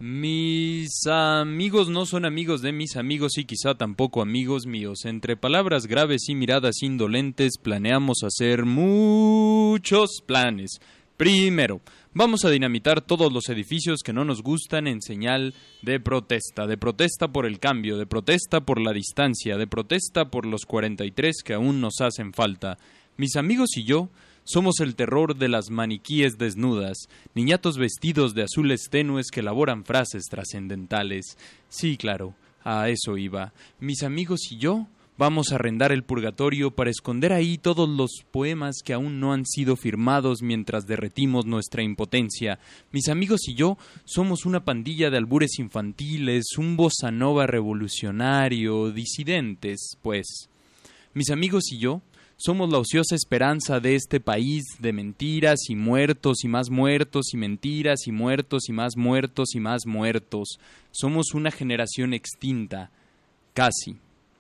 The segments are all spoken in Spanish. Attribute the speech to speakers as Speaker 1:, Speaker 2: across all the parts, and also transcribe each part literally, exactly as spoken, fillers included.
Speaker 1: Mis amigos no son amigos de mis amigos y quizá tampoco amigos míos. Entre palabras graves y miradas indolentes planeamos hacer muchos planes. Primero, vamos a dinamitar todos los edificios que no nos gustan en señal de protesta. De protesta por el cambio, de protesta por la distancia, de protesta por los cuarenta y tres que aún nos hacen falta. Mis amigos y yo somos el terror de las maniquíes desnudas, niñatos vestidos de azules tenues que elaboran frases trascendentales. Sí, claro, a eso iba. Mis amigos y yo vamos a arrendar el purgatorio para esconder ahí todos los poemas que aún no han sido firmados mientras derretimos nuestra impotencia. Mis amigos y yo somos una pandilla de albures infantiles, un bossa nova revolucionario, disidentes, pues. Mis amigos y yo somos la ociosa esperanza de este país de mentiras y muertos y más muertos y mentiras y muertos y más muertos y más muertos. Somos una generación extinta, casi.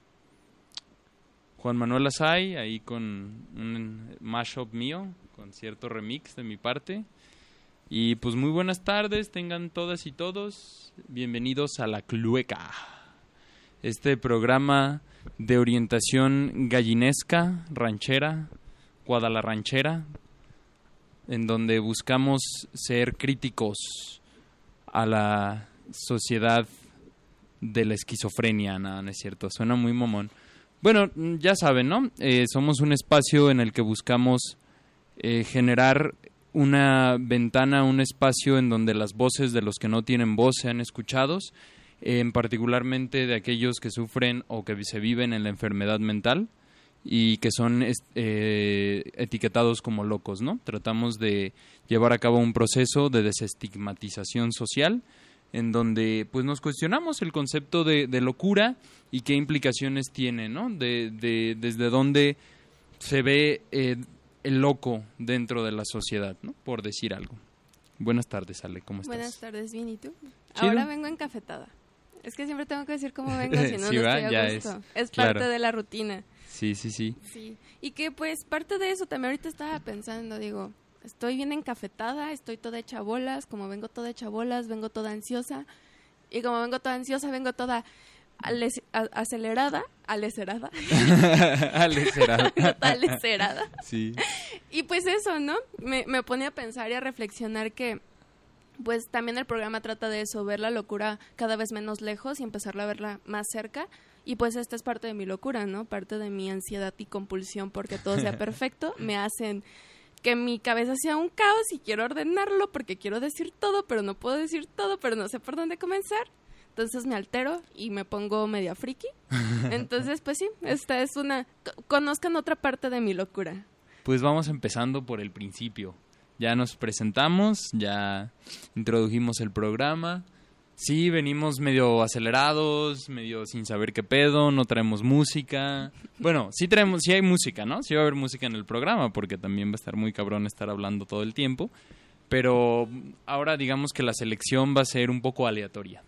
Speaker 1: Juan Manuel Asay, ahí con un mashup mío, con cierto remix de mi parte. Y pues muy buenas tardes, tengan todas y todos. Bienvenidos a La Clueca, este programa de orientación gallinesca, ranchera, guadalarranchera, en donde buscamos ser críticos a la sociedad de la esquizofrenia. No, no es cierto, suena muy mamón. Bueno, ya saben, ¿no? Eh, somos un espacio en el que buscamos eh, generar una ventana, un espacio en donde las voces de los que no tienen voz sean escuchados, en particularmente de aquellos que sufren o que se viven en la enfermedad mental y que son eh, etiquetados como locos, ¿no? Tratamos de llevar a cabo un proceso de desestigmatización social en donde pues nos cuestionamos el concepto de, de locura y qué implicaciones tiene, ¿no? De, de, desde dónde se ve eh, el loco dentro de la sociedad, ¿no? Por decir algo. Buenas tardes, Ale, ¿cómo estás?
Speaker 2: Buenas tardes, bien, ¿y tú?
Speaker 1: ¿Chido?
Speaker 2: Ahora vengo encafetada. Es que siempre tengo que decir cómo vengo, si no,
Speaker 1: sí,
Speaker 2: no
Speaker 1: ¿va?
Speaker 2: estoy a
Speaker 1: Ya
Speaker 2: gusto.
Speaker 1: es,
Speaker 2: Es parte
Speaker 1: claro.
Speaker 2: de la rutina.
Speaker 1: Sí, sí, sí.
Speaker 2: Sí, y que pues parte de eso también ahorita estaba pensando, digo, estoy bien encafetada, estoy toda hecha bolas, como vengo toda hecha bolas, vengo toda ansiosa, y como vengo toda ansiosa, vengo toda ales- a- acelerada, alecerada.
Speaker 1: Alecerada.
Speaker 2: Vengo toda alecerada.
Speaker 1: Sí.
Speaker 2: Y pues eso, ¿no? Me, me pone a pensar y a reflexionar que pues también el programa trata de eso, ver la locura cada vez menos lejos y empezarla a verla más cerca. Y pues esta es parte de mi locura, ¿no? Parte de mi ansiedad y compulsión porque todo sea perfecto. Me hacen que mi cabeza sea un caos y quiero ordenarlo porque quiero decir todo, pero no puedo decir todo, pero no sé por dónde comenzar. Entonces me altero y me pongo media friki. Entonces, pues sí, esta es una... Conozcan otra parte de mi locura.
Speaker 1: Pues vamos empezando por el principio. Ya nos presentamos, ya introdujimos el programa. Sí, venimos medio acelerados, medio sin saber qué pedo, no traemos música. Bueno, sí traemos, sí hay música, ¿no? Sí va a haber música en el programa, porque también va a estar muy cabrón estar hablando todo el tiempo. Pero ahora digamos que la selección va a ser un poco aleatoria.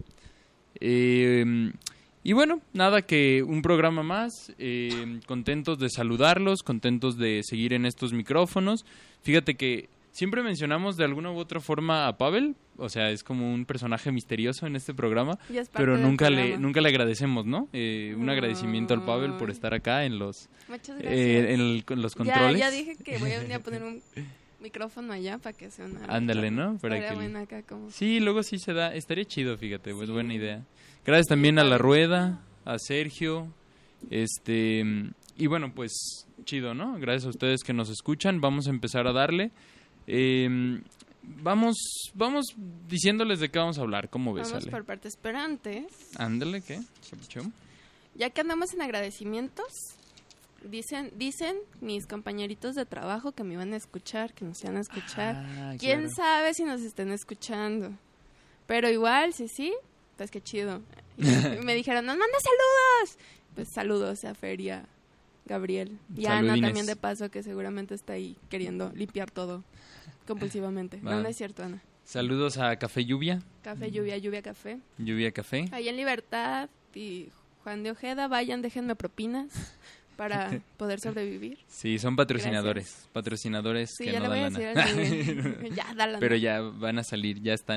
Speaker 1: Eh, y bueno, nada, que un programa más, eh, contentos de saludarlos, contentos de seguir en estos micrófonos. Fíjate que siempre mencionamos de alguna u otra forma a Pavel, o sea, es como un personaje misterioso en este programa, pero nunca le nunca le agradecemos, ¿no? Eh, un
Speaker 2: no.
Speaker 1: agradecimiento al Pavel por estar acá en los
Speaker 2: Muchas gracias.
Speaker 1: eh, en, el, en los controles.
Speaker 2: Ya, ya dije que voy a venir a poner un micrófono allá para que sea una...
Speaker 1: Ándale, ¿no? Para
Speaker 2: Estaría
Speaker 1: que
Speaker 2: buena acá como...
Speaker 1: Sí, luego sí se da, estaría chido, fíjate, pues
Speaker 2: Sí.
Speaker 1: buena idea. Gracias también a La Rueda, a Sergio, este, y bueno, pues chido, ¿no? Gracias a ustedes que nos escuchan, vamos a empezar a darle. Eh, vamos vamos diciéndoles de qué vamos a hablar, ¿cómo ves,
Speaker 2: Vamos
Speaker 1: Ale?
Speaker 2: por partes, pero antes,
Speaker 1: Ándale, ¿qué? Chum,
Speaker 2: ya que andamos en agradecimientos, dicen dicen mis compañeritos de trabajo que me iban a escuchar, que nos iban a escuchar.
Speaker 1: Ah,
Speaker 2: ¿Quién
Speaker 1: claro.
Speaker 2: sabe si nos estén escuchando? Pero igual, sí, sí, pues qué chido. Y me dijeron, ¡nos manda saludos! Pues saludos a Fer y a Gabriel. Y a Ana
Speaker 1: Saludines.
Speaker 2: también de paso, que seguramente está ahí queriendo limpiar todo compulsivamente.
Speaker 1: Va.
Speaker 2: No, no es cierto, Ana.
Speaker 1: Saludos a Café Lluvia,
Speaker 2: Café, lluvia, lluvia, café.
Speaker 1: Lluvia Café.
Speaker 2: Ahí en Libertad y Juan de Ojeda, vayan, déjenme propinas para poder sobrevivir.
Speaker 1: Sí, son patrocinadores, Gracias. patrocinadores
Speaker 2: Sí,
Speaker 1: que
Speaker 2: ya
Speaker 1: no
Speaker 2: le voy
Speaker 1: dan
Speaker 2: a
Speaker 1: lana.
Speaker 2: decir al señor. Ya, dale.
Speaker 1: Pero ya van a salir, ya están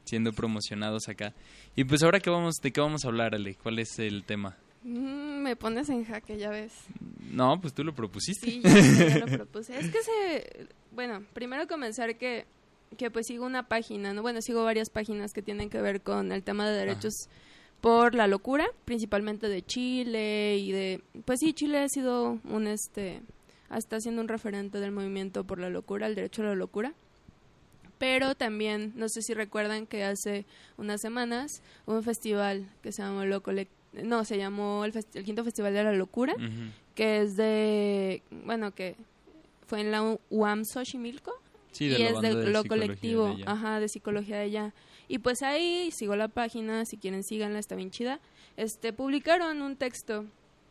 Speaker 1: siendo promocionados acá. Y pues ahora, ¿qué vamos, ¿de qué vamos a hablar, Ale? ¿Cuál es el tema?
Speaker 2: Mm, me pones en jaque, ya ves.
Speaker 1: No, pues tú lo propusiste.
Speaker 2: Sí, ya, ya lo propuse. Es que se... Bueno, primero comenzar que, que pues sigo una página, ¿no? Bueno, sigo varias páginas que tienen que ver con el tema de derechos Ajá. por la locura, principalmente de Chile y de... Pues sí, Chile ha sido un, este... Está siendo un referente del movimiento por la locura, el derecho a la locura. Pero también, no sé si recuerdan que hace unas semanas hubo un festival que se llamó Lo Colectivo. No, se llamó el, fest- el Quinto Festival de la Locura, uh-huh. que es de, bueno, que fue en la U A M Xochimilco,
Speaker 1: sí, de
Speaker 2: y
Speaker 1: la
Speaker 2: es de,
Speaker 1: de
Speaker 2: Lo Colectivo,
Speaker 1: de
Speaker 2: ajá, de psicología de allá. Y pues ahí, sigo la página, si quieren síganla, está bien chida. Este, publicaron un texto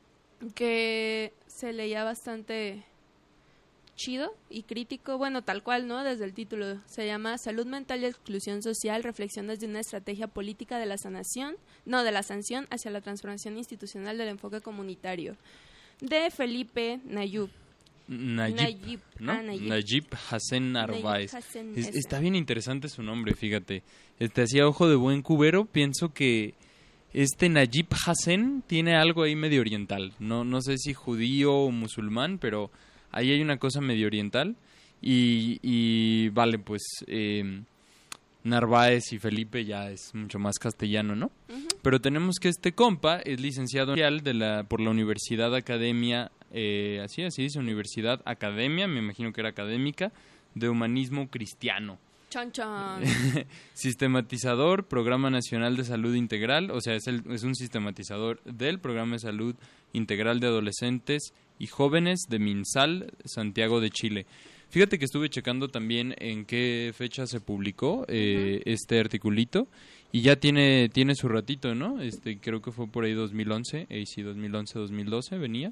Speaker 2: que se leía bastante chido y crítico, bueno, tal cual, ¿no? Desde el título. Se llama Salud Mental y Exclusión Social, reflexiones de una estrategia política de la sanación, no, de la sanción hacia la transformación institucional del enfoque comunitario, de Felipe Nayub.
Speaker 1: Nayib,
Speaker 2: Nayib,
Speaker 1: ¿no?
Speaker 2: ah, Nayib.
Speaker 1: Nayib Hassen Narváez.
Speaker 2: Nayib Hassen,
Speaker 1: es, está bien interesante su nombre, fíjate. Este, hacía ojo de buen cubero, pienso que este Nayib Hassen tiene algo ahí medio oriental. No, no sé si judío o musulmán, pero ahí hay una cosa medio oriental y, y vale, pues eh, Narváez y Felipe ya es mucho más castellano, ¿no? Uh-huh. Pero tenemos que este compa es licenciado de la, por la Universidad Academia, eh, así, así dice, Universidad Academia, me imagino que era académica, de Humanismo Cristiano.
Speaker 2: Chan, chan.
Speaker 1: Sistematizador, Programa Nacional de Salud Integral, o sea, es, el, es un sistematizador del Programa de Salud Integral de Adolescentes y Jóvenes de MinSal, Santiago de Chile. Fíjate que estuve checando también en qué fecha se publicó eh, uh-huh. este articulito y ya tiene tiene su ratito, ¿no? Este creo que fue por ahí dos mil once, eh, sí, dos mil once, dos mil doce venía.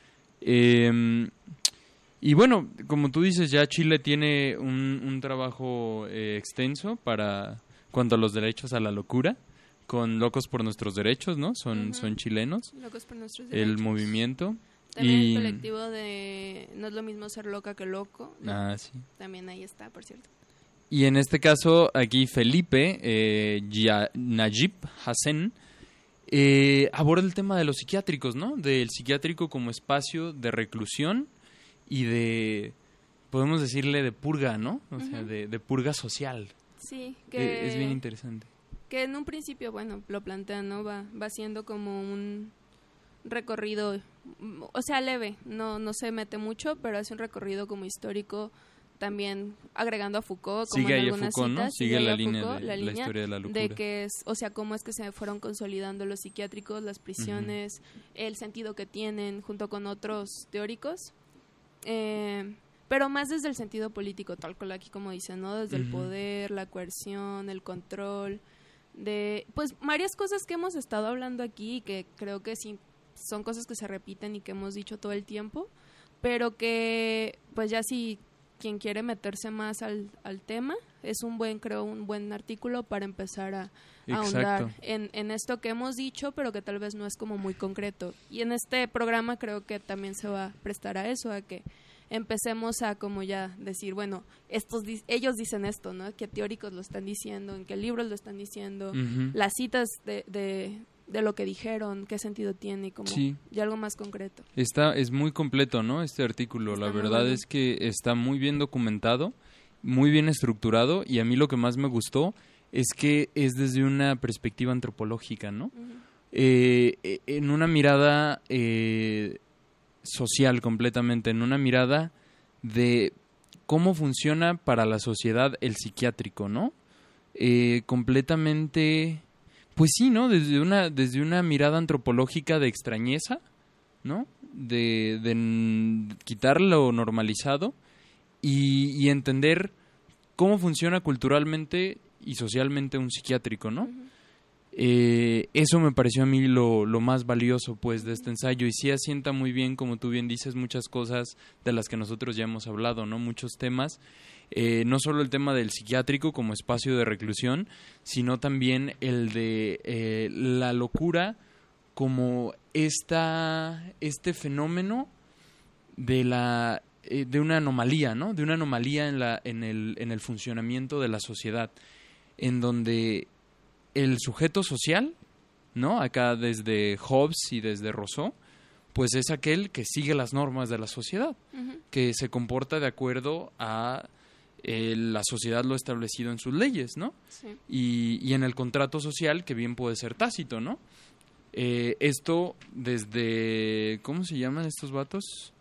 Speaker 1: Eh, y bueno, como tú dices, ya Chile tiene un, un trabajo eh, extenso para cuanto a los derechos a la locura, con Locos por Nuestros Derechos, ¿no? Son, uh-huh. son chilenos.
Speaker 2: Locos por Nuestros Derechos.
Speaker 1: El movimiento.
Speaker 2: También
Speaker 1: y...
Speaker 2: el colectivo de No es lo mismo ser loca que loco.
Speaker 1: Ah, sí.
Speaker 2: También ahí está, por cierto.
Speaker 1: Y en este caso, aquí Felipe eh, ya, Nayib Hassen eh, aborda el tema de los psiquiátricos, ¿no? Del psiquiátrico como espacio de reclusión y de, podemos decirle, de purga, ¿no? O uh-huh. sea, de, de purga social.
Speaker 2: Sí, que...
Speaker 1: Eh, es bien interesante.
Speaker 2: Que en un principio, bueno, lo plantean, ¿no? Va, va siendo como un recorrido, o sea, leve, no no se mete mucho, pero hace un recorrido como histórico, también agregando a Foucault, como
Speaker 1: sigue
Speaker 2: en
Speaker 1: ahí
Speaker 2: algunas
Speaker 1: Foucault,
Speaker 2: citas,
Speaker 1: ¿no? Sigue, sigue la, línea
Speaker 2: Foucault,
Speaker 1: de,
Speaker 2: la línea
Speaker 1: la historia de la locura.
Speaker 2: De que es, o sea, cómo es que se fueron consolidando los psiquiátricos, las prisiones, uh-huh. el sentido que tienen, junto con otros teóricos, eh, pero más desde el sentido político, tal cual aquí como dicen, ¿no? Desde uh-huh. el poder, la coerción, el control, de pues varias cosas que hemos estado hablando aquí y que creo que sí son cosas que se repiten y que hemos dicho todo el tiempo, pero que pues ya si quien quiere meterse más al, al tema, es un buen, creo, un buen artículo para empezar a, a ahondar en, en esto que hemos dicho, pero que tal vez no es como muy concreto. Y en este programa creo que también se va a prestar a eso, a que empecemos a como ya decir, bueno, estos ellos dicen esto, ¿no? ¿Qué teóricos lo están diciendo? ¿En qué libros lo están diciendo? Uh-huh. Las citas de, de, de lo que dijeron, ¿qué sentido tiene? Y como sí. ya algo más concreto.
Speaker 1: Está, es muy completo, ¿no? Este artículo, está la verdad bueno. es que está muy bien documentado, muy bien estructurado, y a mí lo que más me gustó es que es desde una perspectiva antropológica, ¿no? Uh-huh. Eh, en una mirada eh, social completamente, en una mirada de cómo funciona para la sociedad el psiquiátrico, ¿no? Eh, completamente, pues sí, ¿no? Desde una, desde una mirada antropológica de extrañeza, ¿no? De, de quitar lo normalizado y, y entender cómo funciona culturalmente y socialmente un psiquiátrico, ¿no? Uh-huh. Eh, eso me pareció a mí lo, lo más valioso, pues, de este ensayo, y sí asienta muy bien, como tú bien dices, muchas cosas de las que nosotros ya hemos hablado, ¿no? Muchos temas, eh, no solo el tema del psiquiátrico como espacio de reclusión, sino también el de eh, la locura como esta, este fenómeno de la de una anomalía, ¿no? De una anomalía en la en el en el funcionamiento de la sociedad. en donde el sujeto social, ¿no? Acá desde Hobbes y desde Rousseau, pues es aquel que sigue las normas de la sociedad, uh-huh. que se comporta de acuerdo a eh, la sociedad lo establecido en sus leyes, ¿no?
Speaker 2: Sí.
Speaker 1: Y, y en el contrato social, que bien puede ser tácito, ¿no? Eh, esto desde... ¿Cómo se llaman estos vatos?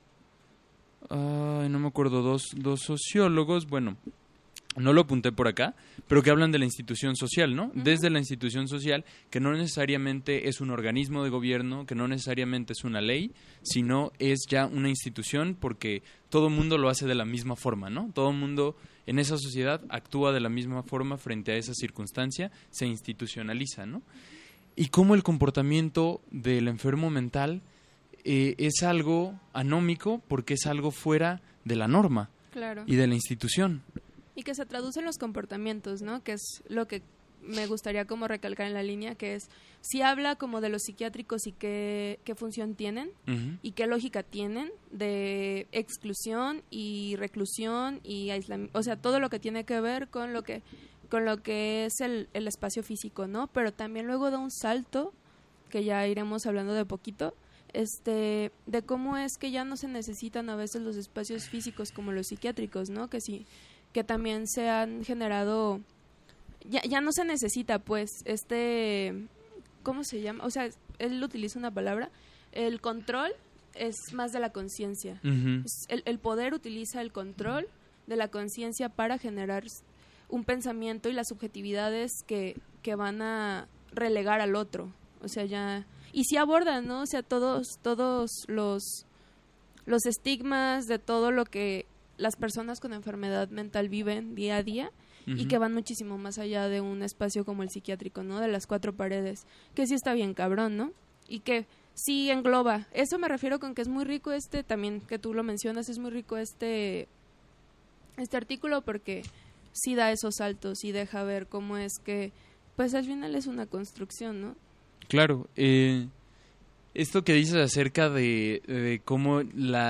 Speaker 1: Ay, no me acuerdo, dos, dos sociólogos, bueno... No lo apunté por acá, pero que hablan de la institución social, ¿no? Uh-huh. Desde la institución social, que no necesariamente es un organismo de gobierno, que no necesariamente es una ley, sino es ya una institución porque todo el mundo lo hace de la misma forma, ¿no? Todo el mundo en esa sociedad actúa de la misma forma frente a esa circunstancia, se institucionaliza, ¿no? Y cómo el comportamiento del enfermo mental eh, es algo anómico porque es algo fuera de la norma,
Speaker 2: claro.
Speaker 1: y de la institución.
Speaker 2: Y que se traduce en los comportamientos, ¿no? Que es lo que me gustaría como recalcar en la línea, que es, si habla como de los psiquiátricos y qué, qué función tienen, uh-huh. y qué lógica tienen de exclusión y reclusión y aislamiento, o sea, todo lo que tiene que ver con lo que, con lo que es el, el espacio físico, ¿no? Pero también luego da un salto, que ya iremos hablando de poquito, este, de cómo es que ya no se necesitan a veces los espacios físicos como los psiquiátricos, ¿no? Que sí, que también se han generado, ya, ya no se necesita pues este, ¿cómo se llama? O sea, él utiliza una palabra, el control es más de la conciencia, uh-huh. el, el poder utiliza el control de la conciencia para generar un pensamiento y las subjetividades que, que van a relegar al otro, o sea, ya, y sí abordan, ¿no? O sea, todos, todos los, los estigmas de todo lo que las personas con enfermedad mental viven día a día, uh-huh. y que van muchísimo más allá de un espacio como el psiquiátrico, ¿no? De las cuatro paredes, que sí está bien cabrón, ¿no? Y que sí engloba, eso me refiero con que es muy rico este, también que tú lo mencionas, es muy rico este, este artículo porque sí da esos saltos y deja ver cómo es que, pues al final es una construcción, ¿no?
Speaker 1: Claro, eh... esto que dices acerca de, de cómo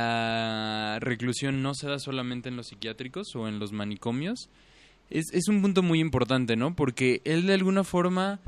Speaker 1: la reclusión no se da solamente en los psiquiátricos o en los manicomios, es, es un punto muy importante, ¿no? Porque él de alguna forma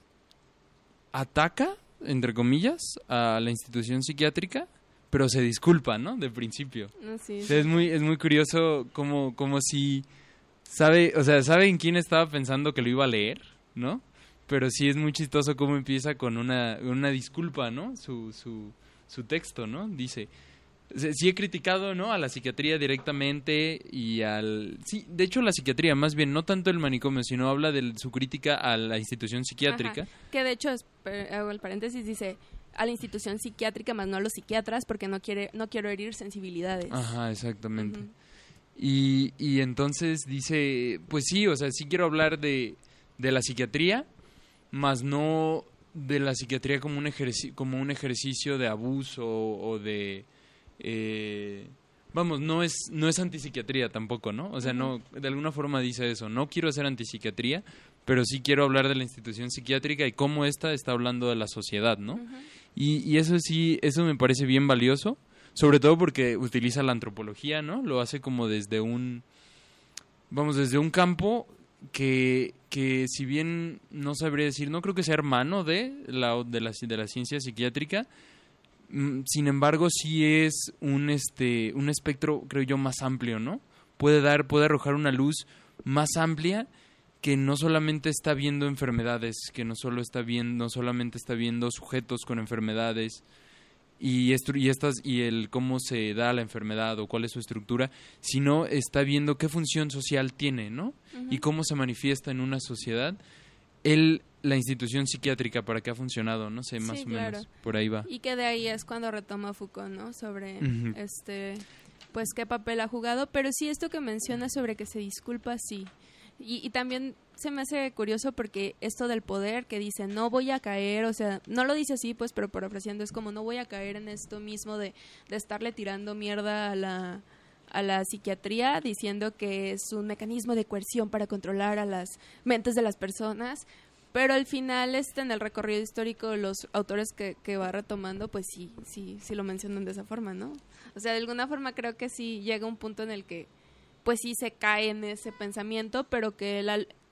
Speaker 1: ataca, entre comillas, a la institución psiquiátrica, pero se disculpa, ¿no? De principio.
Speaker 2: No, sí,
Speaker 1: o sea, es muy, es muy curioso como, como si sabe, o sea, sabe en quién estaba pensando que lo iba a leer, ¿no? Pero sí es muy chistoso cómo empieza con una, una disculpa, ¿no? Su, su, su texto, ¿no? Dice, sí he criticado, ¿no? A la psiquiatría directamente y al... Sí, de hecho la psiquiatría, más bien, no tanto el manicomio, sino habla de su crítica a la institución psiquiátrica.
Speaker 2: Ajá. Que de hecho, es, hago el paréntesis, dice a la institución psiquiátrica, más no a los psiquiatras, porque no quiere no quiero herir sensibilidades.
Speaker 1: Ajá, exactamente. Uh-huh. Y, y entonces dice, pues sí, o sea, sí quiero hablar de, de la psiquiatría, más no de la psiquiatría como un ejercicio, como un ejercicio de abuso o de... Eh, vamos, no es no es antipsiquiatría tampoco, ¿no? O sea, uh-huh. no, de alguna forma dice eso, no quiero hacer antipsiquiatría, pero sí quiero hablar de la institución psiquiátrica y cómo ésta está hablando de la sociedad, ¿no? Uh-huh. Y, y eso sí, eso me parece bien valioso, sobre todo porque utiliza la antropología, ¿no? Lo hace como desde un... Vamos, desde un campo... que que si bien no sabría decir, no creo que sea hermano de la de la, de la ciencia psiquiátrica, mm, sin embargo sí es un este un espectro, creo yo, más amplio, ¿no? Puede dar puede arrojar una luz más amplia que no solamente está viendo enfermedades, que no solo está viendo no solamente está viendo sujetos con enfermedades y esto y estas y el cómo se da la enfermedad o cuál es su estructura, sino está viendo qué función social tiene, ¿no? Uh-huh. Y cómo se manifiesta en una sociedad el la institución psiquiátrica, para qué ha funcionado, no sé, más
Speaker 2: sí,
Speaker 1: o
Speaker 2: claro.
Speaker 1: menos por ahí va.
Speaker 2: Y que de ahí es cuando retoma Foucault, ¿no? Sobre
Speaker 1: uh-huh.
Speaker 2: este pues qué papel ha jugado, pero sí esto que menciona sobre que se disculpa, sí. Y, y también se me hace curioso porque esto del poder que dice no voy a caer, o sea, no lo dice así pues, pero parafraseando es como no voy a caer en esto mismo de, de estarle tirando mierda a la, a la psiquiatría diciendo que es un mecanismo de coerción para controlar a las mentes de las personas, pero al final este, en el recorrido histórico los autores que, que va retomando pues sí, sí, sí lo mencionan de esa forma, ¿no? O sea, de alguna forma creo que sí llega un punto en el que pues sí se cae en ese pensamiento, pero que la,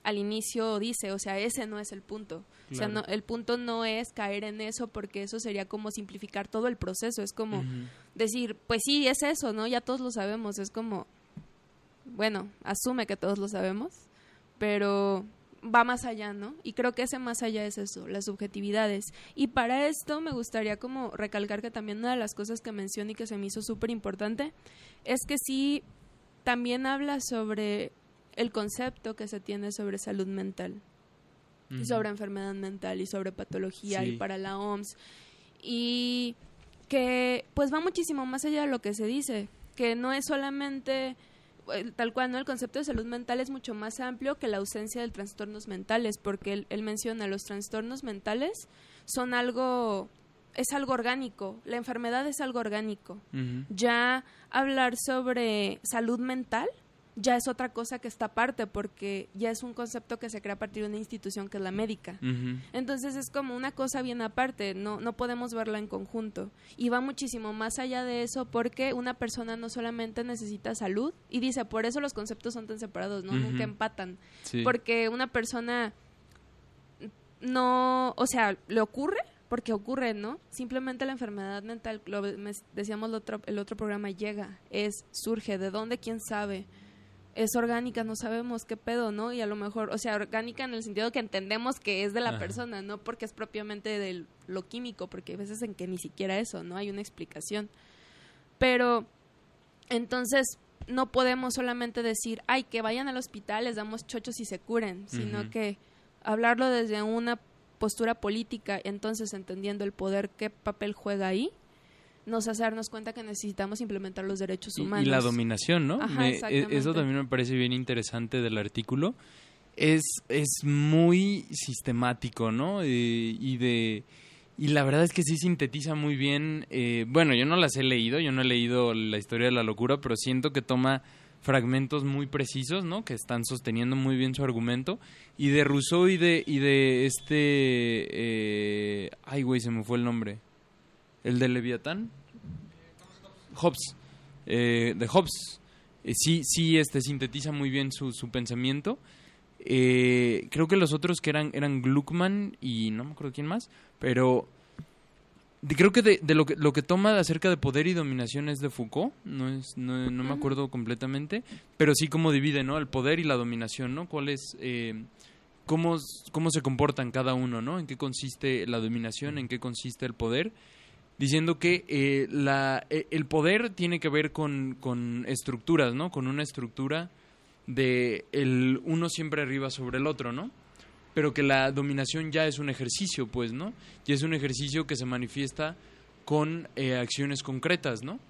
Speaker 2: al inicio dice, o sea, ese no es el punto. Claro. O sea, no, el punto no es caer en eso, porque eso sería como simplificar todo el proceso. Es como uh-huh. decir, pues sí, es eso, ¿no? Ya todos lo sabemos. Es como, bueno, asume que todos lo sabemos, pero va más allá, ¿no? Y creo que ese más allá es eso, las subjetividades. Y para esto me gustaría como recalcar que también una de las cosas que mencioné y que se me hizo súper importante es que sí, también habla sobre el concepto que se tiene sobre salud mental, uh-huh. y sobre enfermedad mental y sobre patología, sí. y para la O M S, y que pues va muchísimo más allá de lo que se dice, que no es solamente tal cual, ¿no? El concepto de salud mental es mucho más amplio que la ausencia de trastornos mentales, porque él, él menciona los trastornos mentales son algo, es algo orgánico, la enfermedad es algo orgánico. Uh-huh. Ya hablar sobre salud mental ya es otra cosa que está aparte, porque ya es un concepto que se crea a partir de una institución que es la médica. Uh-huh. Entonces es como una cosa bien aparte, no, no podemos verla en conjunto. Y va muchísimo más allá de eso, porque una persona no solamente necesita salud, y dice, por eso los conceptos son tan separados, ¿no? Uh-huh. Nunca empatan. Sí. Porque una persona no, o sea, le ocurre, porque ocurre, ¿no? Simplemente la enfermedad mental, lo decíamos el otro, el otro programa, llega, es, surge, ¿de dónde? ¿Quién sabe? Es orgánica, no sabemos qué pedo, ¿no? Y a lo mejor, o sea, orgánica en el sentido que entendemos que es de la Ajá. persona, no porque es propiamente de lo químico, porque hay veces en que ni siquiera eso, ¿no? Hay una explicación. Pero, entonces, no podemos solamente decir, ay, que vayan al hospital, les damos chochos y se curen, sino uh-huh. que hablarlo desde una postura política, entonces entendiendo el poder, qué papel juega ahí, nos hace darnos cuenta que necesitamos implementar los derechos humanos.
Speaker 1: Y, y la dominación, ¿no?
Speaker 2: Ajá,
Speaker 1: me, eso también me parece bien interesante del artículo. Es, es muy sistemático, ¿no? Eh, y de y la verdad es que sí sintetiza muy bien. Eh, bueno, yo no las he leído, yo no he leído La historia de la locura, pero siento que toma fragmentos muy precisos, ¿no? Que están sosteniendo muy bien su argumento. Y de Rousseau y de, y de este... Eh, ay, güey, se me fue el nombre. El de Leviatán, Hobbes, eh, de Hobbes, eh, sí, sí, este sintetiza muy bien su, su pensamiento. Eh, creo que los otros que eran eran Gluckman y no me acuerdo quién más, pero de, creo que de, de lo que lo que toma acerca de poder y dominación es de Foucault, no es no, no me acuerdo completamente, pero sí cómo divide, ¿no? El poder y la dominación, ¿no? ¿Cuál es eh, cómo cómo se comportan cada uno, ¿no? ¿En qué consiste la dominación? ¿En qué consiste el poder? Diciendo que eh, la, eh, el poder tiene que ver con, con estructuras, ¿no? Con una estructura de el uno siempre arriba sobre el otro, ¿no? Pero que la dominación ya es un ejercicio, pues, ¿no? Y es un ejercicio que se manifiesta con eh, acciones concretas, ¿no?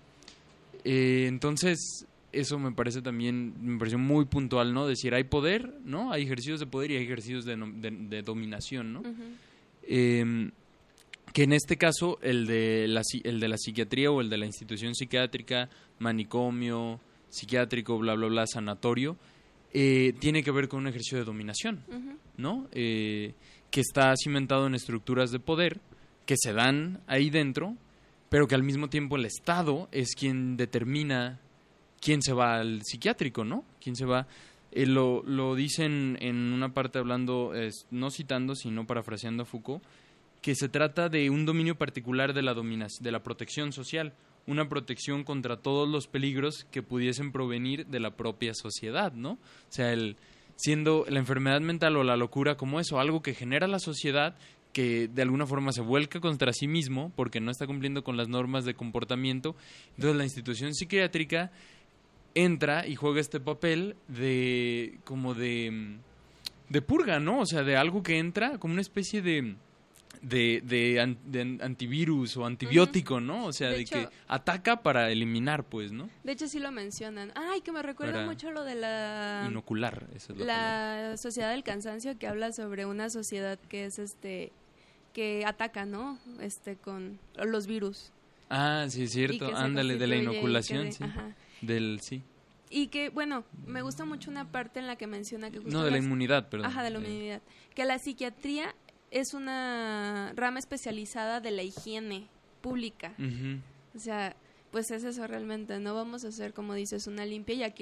Speaker 1: Eh, entonces, eso me parece también, me pareció muy puntual, ¿no? Decir, hay poder, ¿no? Hay ejercicios de poder y hay ejercicios de, de, de dominación, ¿no? Uh-huh. Eh, que en este caso el de la el de la psiquiatría o el de la institución psiquiátrica, manicomio, psiquiátrico, bla bla bla, sanatorio, eh, tiene que ver con un ejercicio de dominación, uh-huh. ¿no? Eh, que está cimentado en estructuras de poder que se dan ahí dentro, pero que al mismo tiempo el Estado es quien determina quién se va al psiquiátrico, ¿no? Quién se va. Eh, lo, lo dicen en una parte hablando, eh, no citando, sino parafraseando a Foucault, que se trata de un dominio particular de la dominación, de la protección social, una protección contra todos los peligros que pudiesen provenir de la propia sociedad, ¿no? O sea, el, siendo la enfermedad mental o la locura como eso, algo que genera la sociedad, que de alguna forma se vuelca contra sí mismo porque no está cumpliendo con las normas de comportamiento. Entonces la institución psiquiátrica entra y juega este papel de como de, de purga, ¿no? O sea, de algo que entra como una especie de... De, de, de antivirus o antibiótico, ¿no? O sea, de, de hecho, que ataca para eliminar, pues, ¿no?
Speaker 2: De hecho, sí lo mencionan. Ay, que me recuerda para mucho lo de la...
Speaker 1: Inocular, esa es la
Speaker 2: La
Speaker 1: palabra.
Speaker 2: Sociedad del Cansancio, que habla sobre una sociedad que es, este, que ataca, ¿no? Este, con los virus.
Speaker 1: Ah, sí, es cierto. Ándale, de la inoculación, de, sí.
Speaker 2: Ajá.
Speaker 1: Del, sí.
Speaker 2: Y que, bueno, me gusta mucho una parte en la que menciona que... Justo
Speaker 1: no, de la
Speaker 2: las...
Speaker 1: inmunidad, perdón.
Speaker 2: Ajá, de la inmunidad. Eh. Que la psiquiatría es una rama especializada de la higiene pública. Uh-huh. O sea, pues es eso realmente. No vamos a hacer, como dices, una limpia, y aquí lo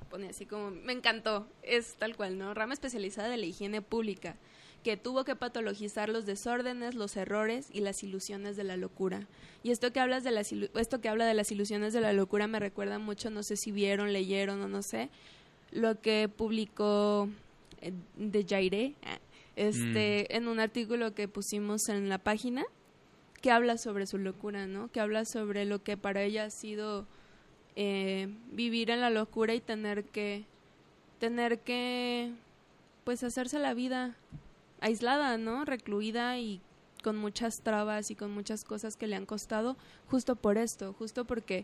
Speaker 2: ponía así como, me encantó, es tal cual, ¿no? Rama especializada de la higiene pública, que tuvo que patologizar los desórdenes, los errores y las ilusiones de la locura. Y esto que hablas de las ilu- esto que habla de las ilusiones de la locura me recuerda mucho, no sé si vieron, leyeron o no sé, lo que publicó eh, de Jairé, este, mm. en un artículo que pusimos en la página, que habla sobre su locura, ¿no? Que habla sobre lo que para ella ha sido eh, vivir en la locura y tener que, tener que, pues hacerse la vida aislada, ¿no? Recluida y con muchas trabas y con muchas cosas que le han costado justo por esto, justo porque,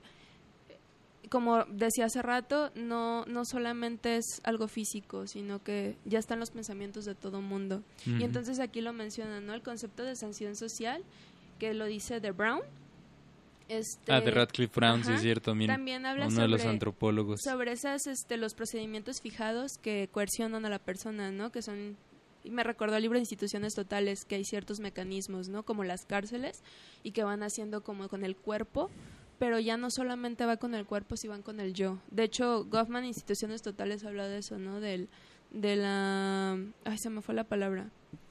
Speaker 2: como decía hace rato, no, no solamente es algo físico, sino que ya están los pensamientos de todo mundo. Uh-huh. Y entonces aquí lo mencionan, ¿no? El concepto de sanción social, que lo dice de Brown. Este,
Speaker 1: ah, de Radcliffe Brown, ajá, sí es cierto, también,
Speaker 2: también habla
Speaker 1: uno
Speaker 2: sobre,
Speaker 1: de los antropólogos.
Speaker 2: Sobre esas, este, los procedimientos fijados que coercionan a la persona, ¿no? Que son, y me recordó el libro de Instituciones Totales, que hay ciertos mecanismos, ¿no? Como las cárceles, y que van haciendo como con el cuerpo, pero ya no solamente va con el cuerpo, sino van con el yo. De hecho, Goffman, Instituciones Totales, habla de eso, ¿no? Del, de la... Ay, se me fue la palabra.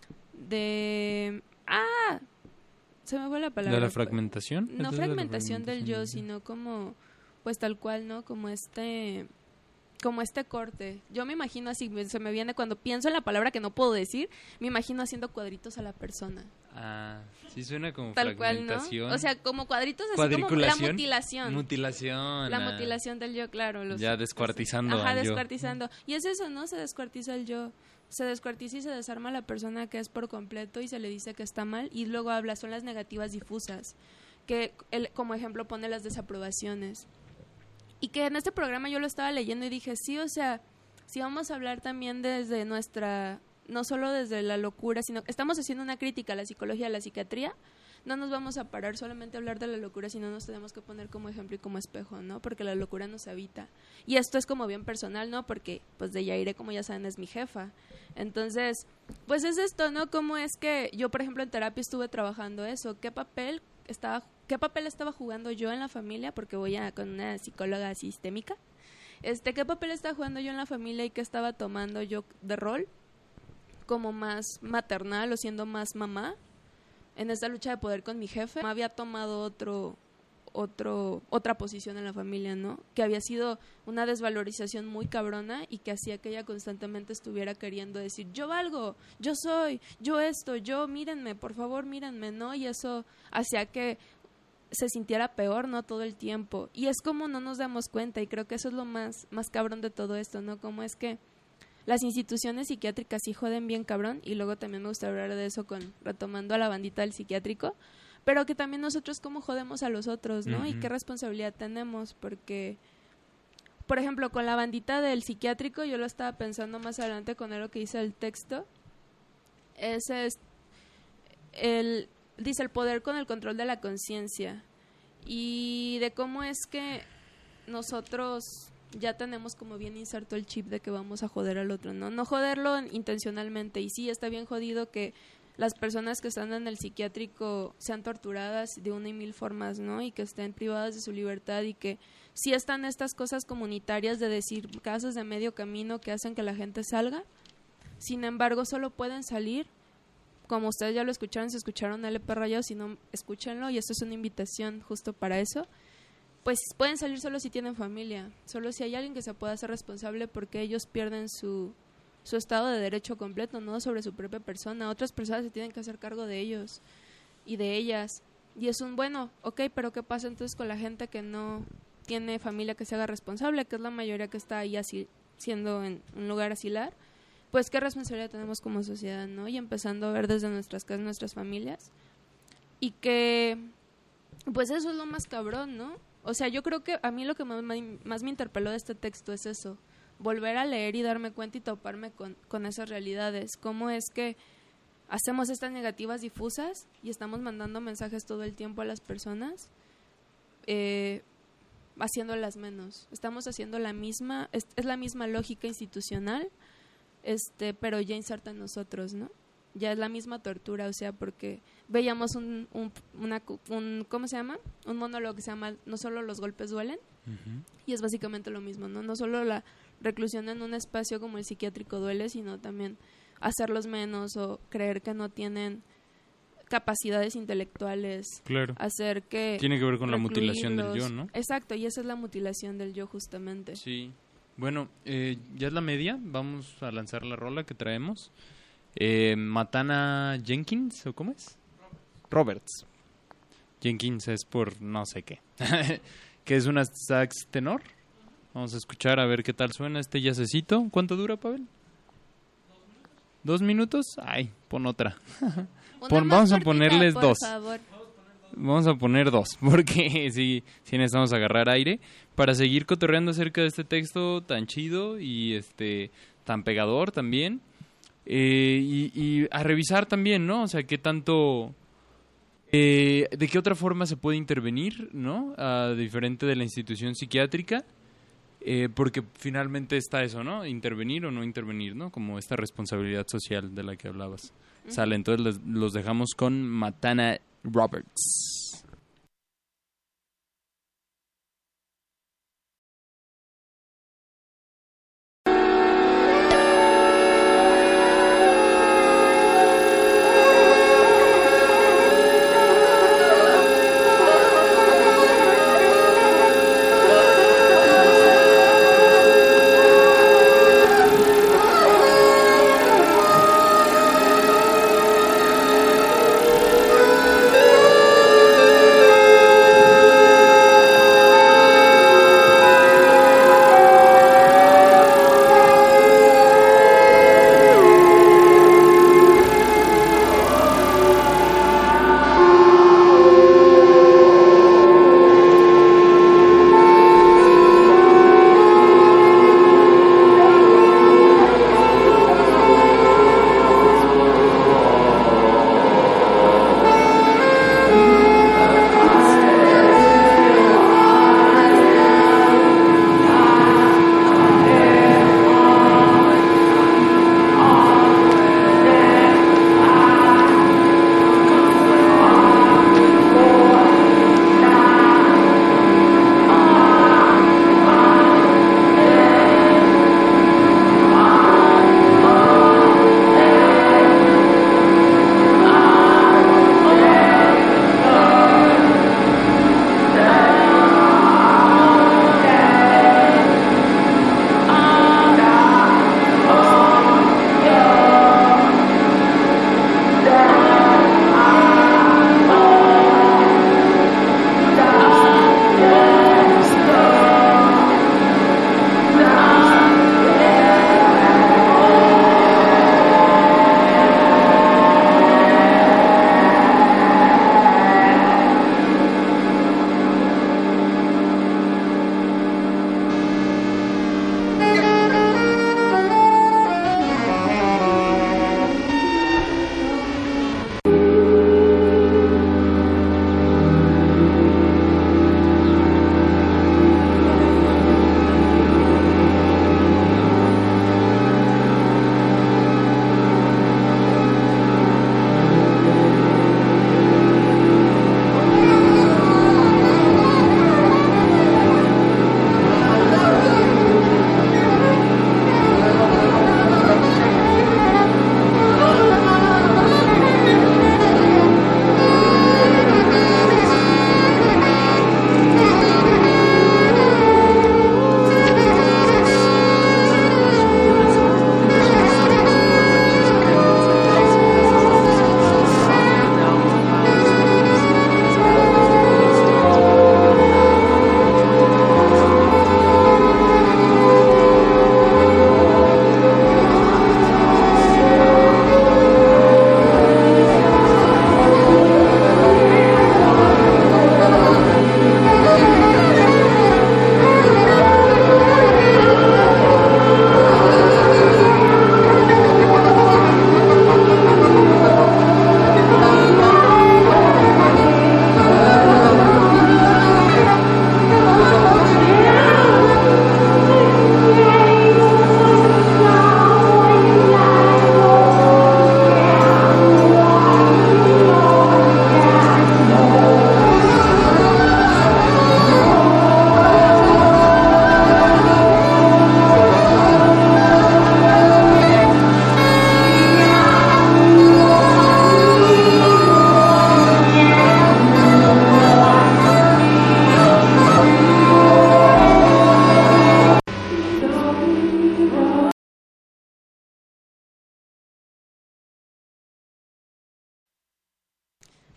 Speaker 2: De... ¡Ah! Se me fue la palabra.
Speaker 1: ¿De la fragmentación?
Speaker 2: No fragmentación del yo, sino como, pues tal cual, ¿no? Como este, como este corte. Yo me imagino así, se me viene cuando pienso en la palabra que no puedo decir, me imagino haciendo cuadritos a la persona.
Speaker 1: Ah, sí suena como
Speaker 2: tal
Speaker 1: fragmentación.
Speaker 2: Cual, ¿no? O sea, como cuadritos así como la mutilación.
Speaker 1: Mutilación.
Speaker 2: La mutilación del yo, claro. Los,
Speaker 1: ya descuartizando
Speaker 2: Ajá,
Speaker 1: al
Speaker 2: descuartizando. Yo. Y es eso, ¿no? Se descuartiza el yo. Se descuartiza y se desarma a la persona que es por completo y se le dice que está mal, y luego habla, son las negativas difusas, que él, como ejemplo pone las desaprobaciones. Y que en este programa yo lo estaba leyendo y dije, sí, o sea, si vamos a hablar también desde nuestra, no solo desde la locura, sino que estamos haciendo una crítica a la psicología, a la psiquiatría, no nos vamos a parar solamente a hablar de la locura, sino nos tenemos que poner como ejemplo y como espejo, ¿no? Porque la locura nos habita. Y esto es como bien personal, ¿no? Porque, pues, de Yaire, como ya saben, es mi jefa. Entonces, pues es esto, ¿no? Cómo es que yo, por ejemplo, en terapia estuve trabajando eso. ¿Qué papel estaba, qué papel estaba jugando yo en la familia? Porque voy a con una psicóloga sistémica. Este, ¿qué papel estaba jugando yo en la familia y qué estaba tomando yo de rol? Como más maternal o siendo más mamá. En esta lucha de poder con mi jefe, me había tomado otro, otro, otra posición en la familia, ¿no? Que había sido una desvalorización muy cabrona y que hacía que ella constantemente estuviera queriendo decir, yo valgo, yo soy, yo esto, yo, mírenme, por favor, mírenme, ¿no? Y eso hacía que se sintiera peor, ¿no? Todo el tiempo. Y es como no nos damos cuenta, y creo que eso es lo más, más cabrón de todo esto, ¿no? Como es que las instituciones psiquiátricas sí joden bien cabrón, y luego también me gustaría hablar de eso con retomando a la bandita del psiquiátrico, pero que también nosotros cómo jodemos a los otros, ¿no? Uh-huh. Y qué responsabilidad tenemos, porque, por ejemplo, con la bandita del psiquiátrico, yo lo estaba pensando más adelante con lo que dice el texto, ese es el, dice el poder con el control de la conciencia, y de cómo es que nosotros ya tenemos como bien inserto el chip de que vamos a joder al otro, ¿no? No joderlo intencionalmente, y sí, está bien jodido que las personas que están en el psiquiátrico sean torturadas de una y mil formas, ¿no? Y que estén privadas de su libertad, y que sí están estas cosas comunitarias de decir casos de medio camino que hacen que la gente salga. Sin embargo, solo pueden salir, como ustedes ya lo escucharon, si escucharon L P Rayado, si no, escúchenlo, y esto es una invitación justo para eso. Pues pueden salir solo si tienen familia, solo si hay alguien que se pueda hacer responsable, porque ellos pierden su, su estado de derecho completo, ¿no? Sobre su propia persona. Otras personas se tienen que hacer cargo de ellos y de ellas. Y es un, bueno, ok, pero ¿qué pasa entonces con la gente que no tiene familia que se haga responsable, que es la mayoría que está ahí así, siendo en un lugar asilar? Pues qué responsabilidad tenemos como sociedad, ¿no? Y empezando a ver desde nuestras casas, nuestras familias. Y que, pues eso es lo más cabrón, ¿no? O sea, yo creo que a mí lo que más, más me interpeló de este texto es eso, volver a leer y darme cuenta y toparme con, con esas realidades. Cómo es que hacemos estas negativas difusas y estamos mandando mensajes todo el tiempo a las personas, eh, haciéndolas menos. Estamos haciendo la misma, es, es la misma lógica institucional, este, pero ya inserta en nosotros, ¿no? Ya es la misma tortura, o sea, porque veíamos un, un, una, un ¿cómo se llama? Un monólogo que se llama No solo los golpes duelen, uh-huh. Y es básicamente lo mismo, ¿no? No solo la, reclusión en un espacio como el psiquiátrico duele, sino también hacerlos menos o creer que no tienen capacidades intelectuales.
Speaker 1: Claro.
Speaker 2: Hacer que...
Speaker 1: Tiene que ver con la mutilación del yo, ¿no?
Speaker 2: Exacto, y esa es la mutilación del yo justamente.
Speaker 1: Sí. Bueno, eh, ya es la media, vamos a lanzar la rola que traemos. Eh, Matana Jenkins, ¿o cómo es? Roberts. Jenkins es por no sé qué. Que es una sax tenor. Vamos a escuchar a ver qué tal suena este jazzecito. ¿Cuánto dura, Pavel? ¿Dos minutos? Ay, pon otra. Pon, vamos a ponerles dos.
Speaker 2: Favor.
Speaker 1: Vamos a poner dos, porque sí, sí necesitamos agarrar aire para seguir cotorreando acerca de este texto tan chido y este tan pegador también. Eh, y, y a revisar también, ¿no? O sea, qué tanto... Eh, ¿de qué otra forma se puede intervenir, ¿no? Uh, diferente de la institución psiquiátrica. Eh, porque finalmente está eso, ¿no? Intervenir o no intervenir, ¿no? Como esta responsabilidad social de la que hablabas. Uh-huh. Sale, entonces les, los dejamos con Matana Roberts.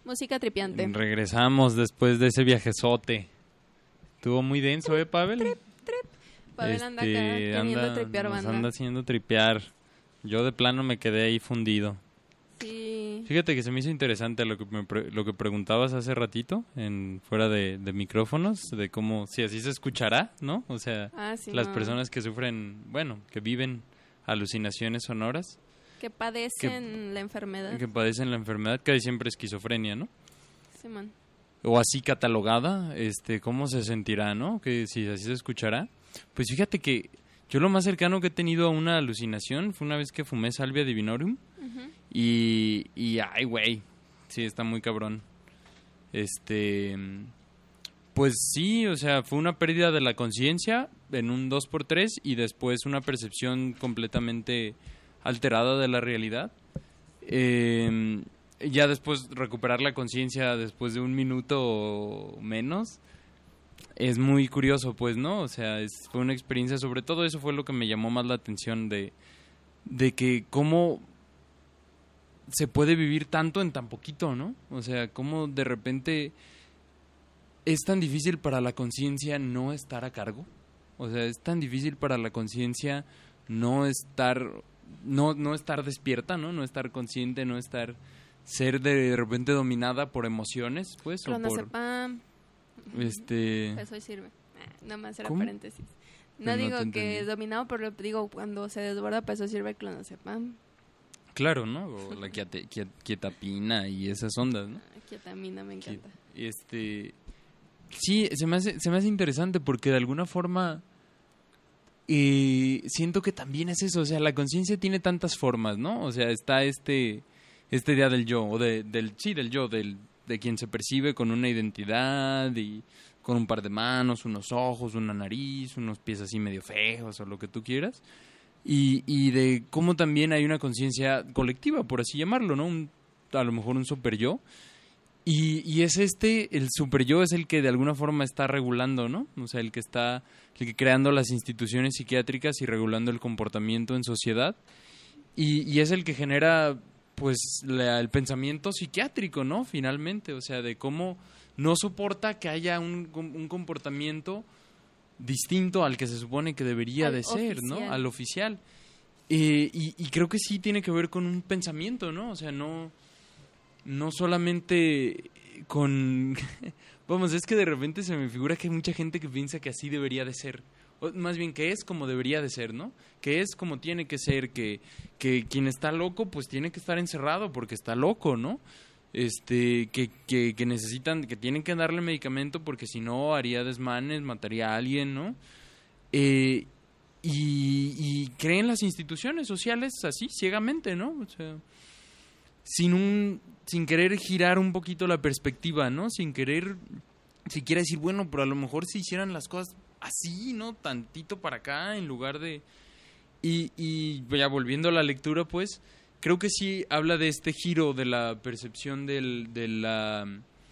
Speaker 2: Música tripiante.
Speaker 1: Regresamos después de ese viajezote. Estuvo muy denso,
Speaker 2: trip,
Speaker 1: ¿eh, Pavel?
Speaker 2: Trip, trip. Pavel
Speaker 1: este,
Speaker 2: anda acá queriendo
Speaker 1: anda,
Speaker 2: tripear
Speaker 1: nos
Speaker 2: banda.
Speaker 1: anda haciendo tripear. Yo de plano me quedé ahí fundido.
Speaker 2: Sí.
Speaker 1: Fíjate que se me hizo interesante lo que me pre- lo que preguntabas hace ratito, en fuera de, de micrófonos, de cómo, si así se escuchará, ¿no? O sea,
Speaker 2: Ah, sí,
Speaker 1: las
Speaker 2: no.
Speaker 1: personas que sufren, bueno, que viven alucinaciones sonoras,
Speaker 2: Que padecen la enfermedad.
Speaker 1: que padecen la enfermedad, casi siempre esquizofrenia, ¿no?
Speaker 2: Simón.
Speaker 1: O así catalogada, este, ¿cómo se sentirá, no? Que si así se escuchará. Pues fíjate que yo lo más cercano que he tenido a una alucinación fue una vez que fumé Salvia divinorum.
Speaker 2: Uh-huh.
Speaker 1: Y, y ay, güey, sí, está muy cabrón. Este, pues sí, o sea, fue una pérdida de la conciencia en un dos por tres y después una percepción completamente alterada de la realidad. Eh, ya después recuperar la conciencia después de un minuto o menos es muy curioso, pues, ¿no? O sea, es, fue una experiencia, sobre todo eso fue lo que me llamó más la atención de, de que cómo se puede vivir tanto en tan poquito, ¿no? O sea, cómo de repente es tan difícil para la conciencia no estar a cargo. O sea, es tan difícil para la conciencia no estar, no, no estar despierta, ¿no? No estar consciente, no estar, ser de, de repente dominada por emociones, pues, o por,
Speaker 2: Clonazepam.
Speaker 1: este,
Speaker 2: Eso hoy sirve. Ah, nada más era
Speaker 1: ¿Cómo?
Speaker 2: paréntesis. No
Speaker 1: Pues no
Speaker 2: digo
Speaker 1: te
Speaker 2: que
Speaker 1: entendí.
Speaker 2: dominado, pero digo cuando se desborda, pues eso sirve clonazepam.
Speaker 1: claro, ¿no? O la quiete- quiet- quietapina y esas ondas, ¿no?
Speaker 2: Ketamina me encanta.
Speaker 1: Este, sí, se me hace, se me hace interesante porque de alguna forma eh, siento que también es eso, o sea, la conciencia tiene tantas formas, ¿no? O sea, está este, esta idea del yo, o de, del, sí, del yo, del, de quien se percibe con una identidad y con un par de manos, unos ojos, una nariz, unos pies así medio feos o lo que tú quieras. Y, y de cómo también hay una conciencia colectiva, por así llamarlo, ¿no? Un, a lo mejor un super yo. Y, y es este, el super yo es el que de alguna forma está regulando, ¿no? O sea, el que está el que creando las instituciones psiquiátricas y regulando el comportamiento en sociedad. Y, y es el que genera, pues, la- el pensamiento psiquiátrico, ¿no? Finalmente, o sea, de cómo no soporta que haya un, un comportamiento distinto al que se supone que debería
Speaker 2: Al
Speaker 1: de ser, ¿no?
Speaker 2: oficial.
Speaker 1: Al oficial. Eh, y, y creo que sí tiene que ver con un pensamiento, ¿no? O sea, no, no solamente con... Vamos, es que de repente se me figura que hay mucha gente que piensa que así debería de ser. O más bien que es como debería de ser, ¿no? Que es como tiene que ser, que, que quien está loco pues tiene que estar encerrado porque está loco, ¿no? Este, que, que, que necesitan, que tienen que darle medicamento porque si no haría desmanes, mataría a alguien, ¿no? Eh, y, y creen las instituciones sociales así, ciegamente, ¿no? O sea, sin un, sin querer girar un poquito la perspectiva, ¿no? Sin querer siquiera decir, bueno, pero a lo mejor si hicieran las cosas así, ¿no? Tantito para acá en lugar de... Y, y ya volviendo a la lectura, pues, creo que sí habla de este giro de la percepción del, de la,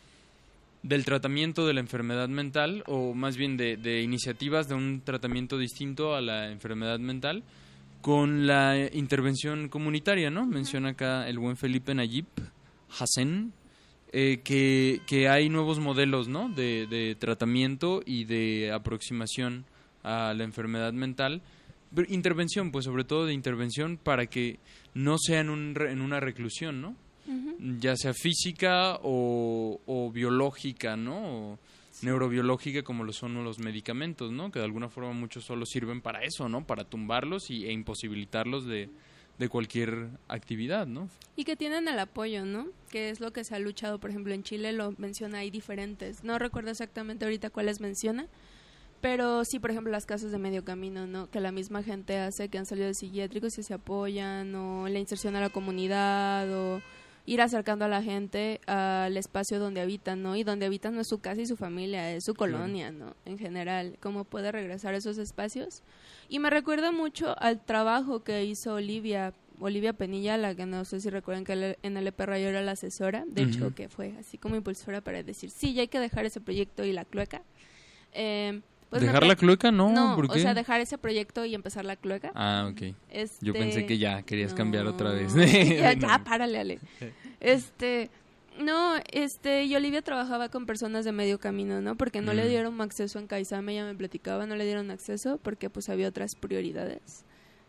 Speaker 1: del tratamiento de la enfermedad mental, o más bien de, de iniciativas de un tratamiento distinto a la enfermedad mental, con la intervención comunitaria, ¿no? Menciona acá el buen Felipe Nayib Hassen, eh, que, que hay nuevos modelos, ¿no? De, de tratamiento y de aproximación a la enfermedad mental. Pero intervención, pues sobre todo de intervención para que no sea en, un, re- en una reclusión, ¿no?
Speaker 2: Ujú.
Speaker 1: Ya sea física o, o biológica, ¿no? O neurobiológica como lo son los medicamentos, ¿no? Que de alguna forma muchos solo sirven para eso, ¿no? Para tumbarlos y, e imposibilitarlos de, de cualquier actividad, ¿no?
Speaker 2: Y que tienen el apoyo, ¿no? Que es lo que se ha luchado, por ejemplo, en Chile lo menciona, hay diferentes. No recuerdo exactamente ahorita cuáles menciona, pero sí, por ejemplo, las casas de medio camino, ¿no? Que la misma gente hace, que han salido de psiquiátricos y se apoyan, o la inserción a la comunidad, o ir acercando a la gente al espacio donde habitan, ¿no? Y donde habitan no es su casa y su familia, es su colonia, ¿no? En general, cómo puede regresar a esos espacios. Y me recuerda mucho al trabajo que hizo Olivia, Olivia Penilla, la que no sé si recuerdan que en el E P Rayo era la asesora, de
Speaker 1: Ujú.
Speaker 2: hecho que fue así como impulsora para decir, sí, ya hay que dejar ese proyecto y la clueca. Eh, pues me
Speaker 1: ¿Dejar
Speaker 2: pa-
Speaker 1: la clueca? No,
Speaker 2: No,
Speaker 1: ¿por qué?
Speaker 2: o sea, dejar ese proyecto y empezar la clueca.
Speaker 1: Ah, ok.
Speaker 2: Este,
Speaker 1: Yo pensé que ya querías cambiar otra vez.
Speaker 2: ya, ya, párale, Ale. Este, No, este, y Olivia trabajaba con personas de medio camino, ¿no? Porque no
Speaker 1: Mm.
Speaker 2: le dieron acceso en Kaisame, ella me platicaba, no le dieron acceso porque pues había otras prioridades.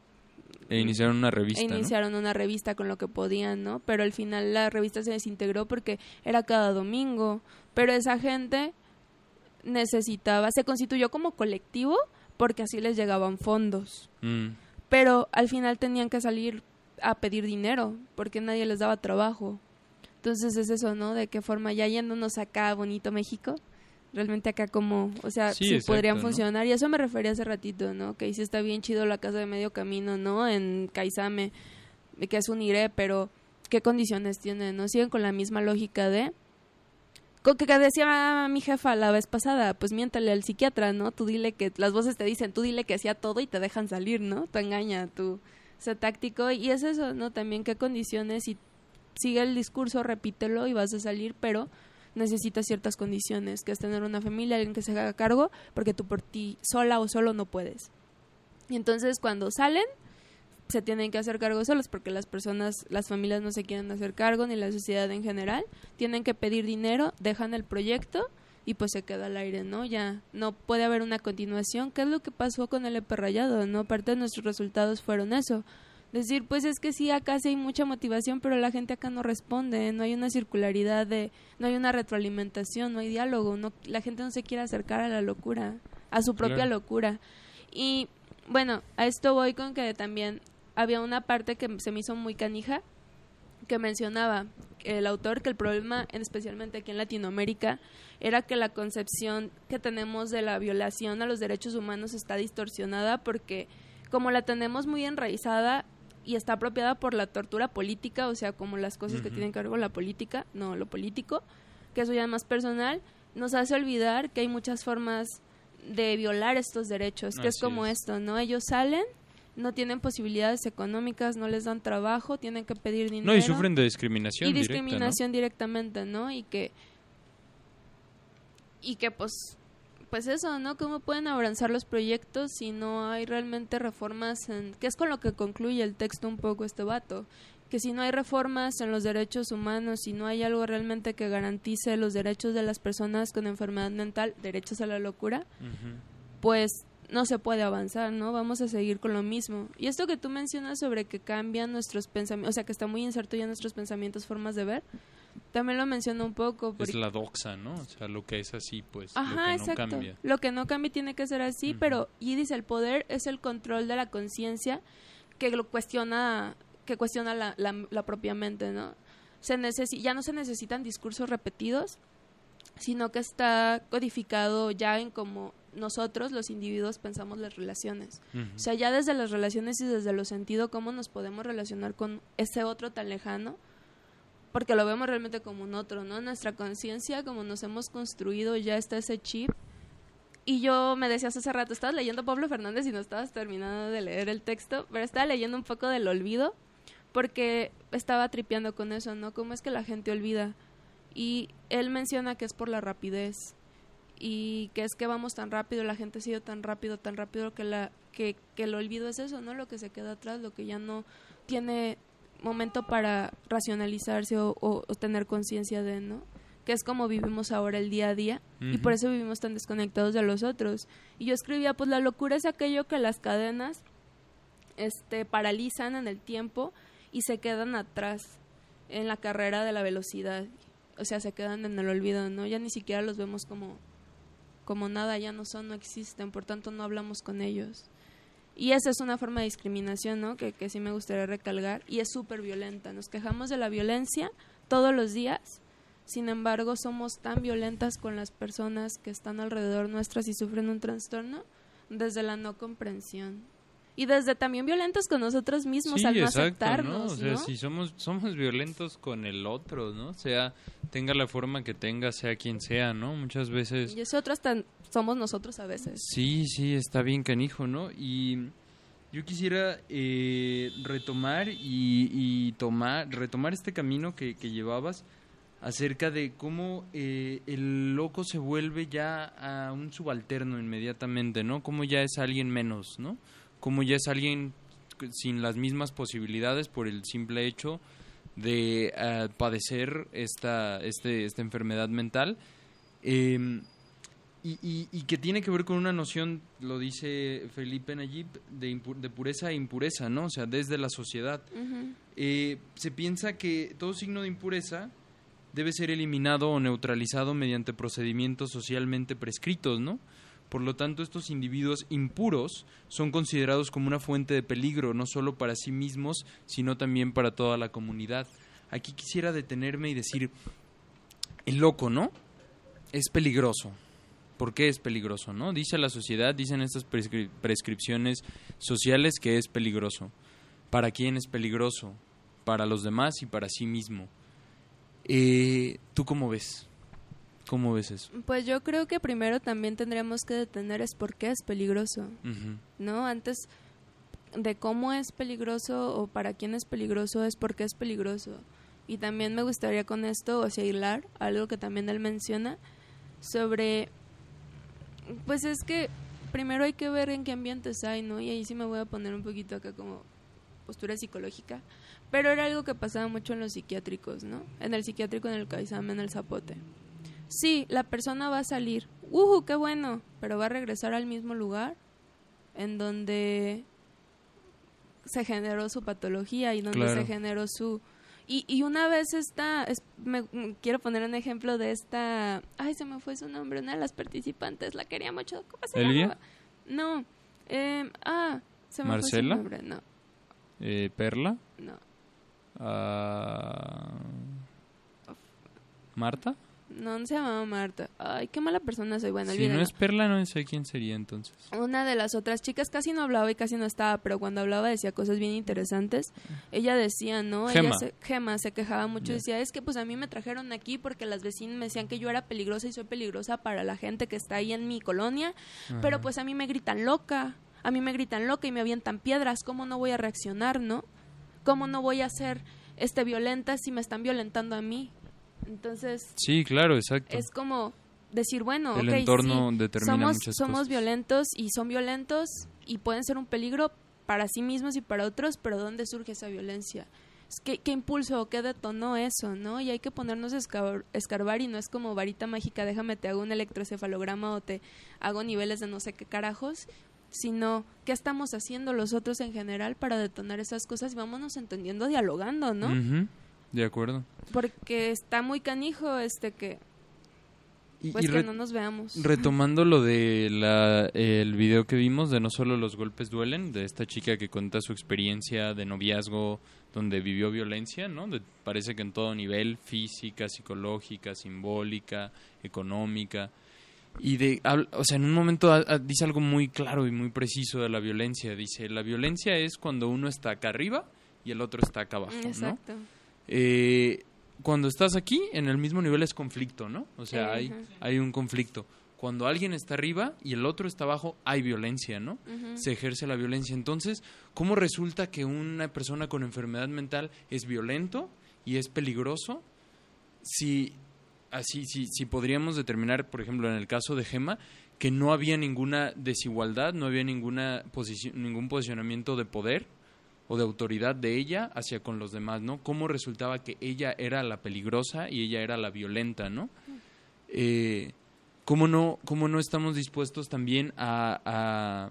Speaker 1: E iniciaron una revista,
Speaker 2: E iniciaron
Speaker 1: ¿no?
Speaker 2: una revista con lo que podían, ¿no? Pero al final la revista se desintegró porque era cada domingo. Pero esa gente necesitaba, se constituyó como colectivo porque así les llegaban fondos.
Speaker 1: Mm.
Speaker 2: Pero al final tenían que salir a pedir dinero porque nadie les daba trabajo. Entonces es eso, ¿no? De qué forma, ya yéndonos acá a bonito México, realmente acá como, o sea,
Speaker 1: Sí,
Speaker 2: sí,
Speaker 1: exacto,
Speaker 2: podrían
Speaker 1: ¿no?
Speaker 2: funcionar. Y eso me refería hace ratito, ¿no? Que sí está bien chido la casa de medio camino, ¿no? En Kaisame, que es un I R E, pero ¿qué condiciones tienen? ¿No? Siguen con la misma lógica de... Con que decía mi jefa la vez pasada, pues miéntale al psiquiatra, ¿no? Tú dile que, las voces te dicen, tú dile que hacía todo y te dejan salir, ¿no? Tú engaña, tú sé táctico. Y es eso, ¿no? También qué condiciones, y sigue el discurso, repítelo y vas a salir, pero necesitas ciertas condiciones, que es tener una familia, alguien que se haga cargo, porque tú por ti sola o solo no puedes. Y entonces cuando salen, se tienen que hacer cargo solos, porque las personas, las familias no se quieren hacer cargo, ni la sociedad en general, tienen que pedir dinero, dejan el proyecto y pues se queda al aire, ¿no? Ya no puede haber una continuación. ¿Qué es lo que pasó con el Epe Rayado, no? Parte de nuestros resultados fueron eso. Decir, pues es que sí, acá sí hay mucha motivación, pero la gente acá no responde, no hay una circularidad, de, no hay una retroalimentación, no hay diálogo, no, la gente no se quiere acercar a la locura, a su propia
Speaker 1: Claro.
Speaker 2: locura. Y bueno, a esto voy con que también había una parte que se me hizo muy canija, que mencionaba el autor que el problema, especialmente aquí en Latinoamérica, era que la concepción que tenemos de la violación a los derechos humanos está distorsionada, porque como la tenemos muy enraizada y está apropiada por la tortura política, o sea, como las cosas uh-huh. que tienen que ver con la política, no lo político, que eso ya es más personal, nos hace olvidar que hay muchas formas de violar estos derechos, que
Speaker 1: Así
Speaker 2: es como
Speaker 1: es.
Speaker 2: esto, ¿no? Ellos salen, no tienen posibilidades económicas, no les dan trabajo, tienen que pedir dinero.
Speaker 1: No, y sufren de discriminación
Speaker 2: y
Speaker 1: directa,
Speaker 2: discriminación
Speaker 1: ¿no?
Speaker 2: directamente, ¿no? Y que y que pues pues eso, ¿no? ¿Cómo pueden avanzar los proyectos si no hay realmente reformas en, que es con lo que concluye el texto un poco este vato, que si no hay reformas en los derechos humanos, si no hay algo realmente que garantice los derechos de las personas con enfermedad mental, derechos a la locura,
Speaker 1: Uh-huh.
Speaker 2: pues no se puede avanzar, ¿no? Vamos a seguir con lo mismo. Y esto que tú mencionas sobre que cambian nuestros pensamientos, o sea, que está muy inserto ya en nuestros pensamientos, formas de ver, también lo menciono un poco. Porque...
Speaker 1: Es la doxa, ¿no? O sea, lo que es así, pues,
Speaker 2: Ajá,
Speaker 1: lo que no
Speaker 2: exacto.
Speaker 1: cambia.
Speaker 2: Lo que no cambia tiene que ser así,
Speaker 1: Uh-huh.
Speaker 2: pero, y dice, el poder es el control de la conciencia que lo cuestiona, que cuestiona la, la, la propia mente, ¿no? Se necesi- ya no se necesitan discursos repetidos, sino que está codificado ya en cómo nosotros, los individuos, pensamos las relaciones.
Speaker 1: Uh-huh.
Speaker 2: O sea, ya desde las relaciones y desde lo sentido, cómo nos podemos relacionar con ese otro tan lejano, porque lo vemos realmente como un otro, ¿no? Nuestra conciencia, como nos hemos construido, ya está ese chip. Y yo me decías hace rato, estabas leyendo Pablo Fernández y no estabas terminando de leer el texto, pero estaba leyendo un poco del olvido, porque estaba tripeando con eso, ¿no? Cómo es que la gente olvida. Y él menciona que es por la rapidez, y que es que vamos tan rápido, la gente ha ido tan rápido, tan rápido, que, la, que, que el olvido es eso, ¿no? Lo que se queda atrás, lo que ya no tiene momento para racionalizarse o, o, o tener conciencia de, ¿no? Que es como vivimos ahora el día a día, uh-huh. y por eso vivimos tan desconectados de los otros. Y yo escribía, pues la locura es aquello que las cadenas este, paralizan en el tiempo y se quedan atrás en la carrera de la velocidad. O sea, se quedan en el olvido, ¿no? Ya ni siquiera los vemos como, como nada, ya no son, no existen, por tanto no hablamos con ellos. Y esa es una forma de discriminación, ¿no? Que, que sí me gustaría recalcar, y es súper violenta. Nos quejamos de la violencia todos los días, sin embargo somos tan violentas con las personas que están alrededor nuestras y sufren un trastorno desde la no comprensión. Y desde también violentos con nosotros mismos,
Speaker 1: sí,
Speaker 2: al no
Speaker 1: exacto,
Speaker 2: aceptarnos,
Speaker 1: ¿no? O sea,
Speaker 2: ¿no?
Speaker 1: si somos, somos violentos con el otro, ¿no? O sea, tenga la forma que tenga, sea quien sea, ¿no? Muchas veces...
Speaker 2: Y nosotros tan, somos nosotros a veces.
Speaker 1: Sí, sí, está bien canijo, ¿no? Y yo quisiera eh, retomar y, y tomar, retomar este camino que, que llevabas acerca de cómo eh, el loco se vuelve ya a un subalterno inmediatamente, ¿no? Cómo ya es alguien menos, ¿no? Como ya es alguien sin las mismas posibilidades por el simple hecho de uh, padecer esta, este, esta enfermedad mental. Eh, y, y, y que tiene que ver con una noción, lo dice Felipe Nayib, de, impu- de pureza e impureza, ¿no? O sea, desde la sociedad. Uh-huh. Eh, se piensa que todo signo de impureza debe ser eliminado o neutralizado mediante procedimientos socialmente prescritos, ¿no? Por lo tanto, estos individuos impuros son considerados como una fuente de peligro, no solo para sí mismos, sino también para toda la comunidad. Aquí quisiera detenerme y decir, el loco, ¿no? Es peligroso. ¿Por qué es peligroso, no? Dice la sociedad, dicen estas prescri- prescripciones sociales que es peligroso. ¿Para quién es peligroso? Para los demás y para sí mismo. Eh, ¿Tú cómo ves? ¿Cómo ves eso?
Speaker 2: Pues yo creo que primero también tendríamos que detener es por qué es peligroso, uh-huh. ¿no? Antes de cómo es peligroso o para quién es peligroso es por qué es peligroso. Y también me gustaría con esto, o sea, hilar algo que también él menciona sobre, pues es que primero hay que ver en qué ambientes hay, ¿no? Y ahí sí me voy a poner un poquito acá como postura psicológica, pero era algo que pasaba mucho en los psiquiátricos, ¿no? En el psiquiátrico, en el Caizame, en el Zapote. Sí, la persona va a salir, ¡uh, qué bueno! Pero va a regresar al mismo lugar en donde se generó su patología y donde claro. se generó su... Y, y una vez esta, es, me, me quiero poner un ejemplo de esta, ay, se me fue su nombre, una de las participantes, la quería mucho, ¿cómo se llama? No, eh, ah, se me
Speaker 1: ¿Marcela?
Speaker 2: fue su nombre, no.
Speaker 1: Eh, ¿Perla?
Speaker 2: No.
Speaker 1: Uh, ¿Marta?
Speaker 2: No, no se llamaba Marta. Ay, qué mala persona soy. Bueno,
Speaker 1: si
Speaker 2: olvídalo.
Speaker 1: no es Perla, no sé quién sería entonces.
Speaker 2: Una de las otras chicas casi no hablaba y casi no estaba, pero cuando hablaba decía cosas bien interesantes. Ella decía, ¿no?
Speaker 1: Gema.
Speaker 2: Ella se, Gema se quejaba mucho.
Speaker 1: Yeah.
Speaker 2: Decía, es que pues a mí me trajeron aquí porque las vecinas me decían que yo era peligrosa y soy peligrosa para la gente que está ahí en mi colonia. Ajá. Pero pues a mí me gritan loca. A mí me gritan loca y me avientan piedras. ¿Cómo no voy a reaccionar, no? ¿Cómo no voy a ser este, violenta si me están violentando a mí? Entonces,
Speaker 1: sí, claro, exacto.
Speaker 2: Es como decir, bueno,
Speaker 1: el
Speaker 2: okay,
Speaker 1: entorno
Speaker 2: sí,
Speaker 1: determina
Speaker 2: somos,
Speaker 1: muchas
Speaker 2: somos
Speaker 1: cosas.
Speaker 2: violentos y son violentos y pueden ser un peligro para sí mismos y para otros, pero ¿dónde surge esa violencia? ¿Qué, qué impulsó, qué detonó eso, no? Y hay que ponernos a escar- escarbar y no es como varita mágica, déjame te hago un electroencefalograma o te hago niveles de no sé qué carajos, sino qué estamos haciendo los otros en general para detonar esas cosas y vámonos entendiendo, dialogando, ¿no?
Speaker 1: Uh-huh. De acuerdo.
Speaker 2: Porque está muy canijo este que
Speaker 1: y,
Speaker 2: pues
Speaker 1: y re-
Speaker 2: que no nos veamos.
Speaker 1: Retomando lo de la, el video que vimos de No solo los golpes duelen, de esta chica que cuenta su experiencia de noviazgo donde vivió violencia, ¿no? De, parece que en todo nivel, física, psicológica, simbólica, económica. Y de, o sea, en un momento a, a, dice algo muy claro y muy preciso de la violencia. Dice, la violencia es cuando uno está acá arriba y el otro está acá abajo,
Speaker 2: exacto.
Speaker 1: ¿no? Eh, cuando estás aquí, en el mismo nivel es conflicto, ¿no? O sea, uh-huh. hay, hay un conflicto. Cuando alguien está arriba y el otro está abajo, hay violencia, ¿no? Uh-huh. Se ejerce la violencia. Entonces, ¿cómo resulta que una persona con enfermedad mental es violento y es peligroso? Si, así, si, si podríamos determinar, por ejemplo, en el caso de Gema, que no había ninguna desigualdad, no había ninguna posici- ningún posicionamiento de poder o de autoridad de ella hacia con los demás, ¿no? Cómo resultaba que ella era la peligrosa y ella era la violenta, ¿no? Eh, ¿cómo no, cómo no estamos dispuestos también a, a,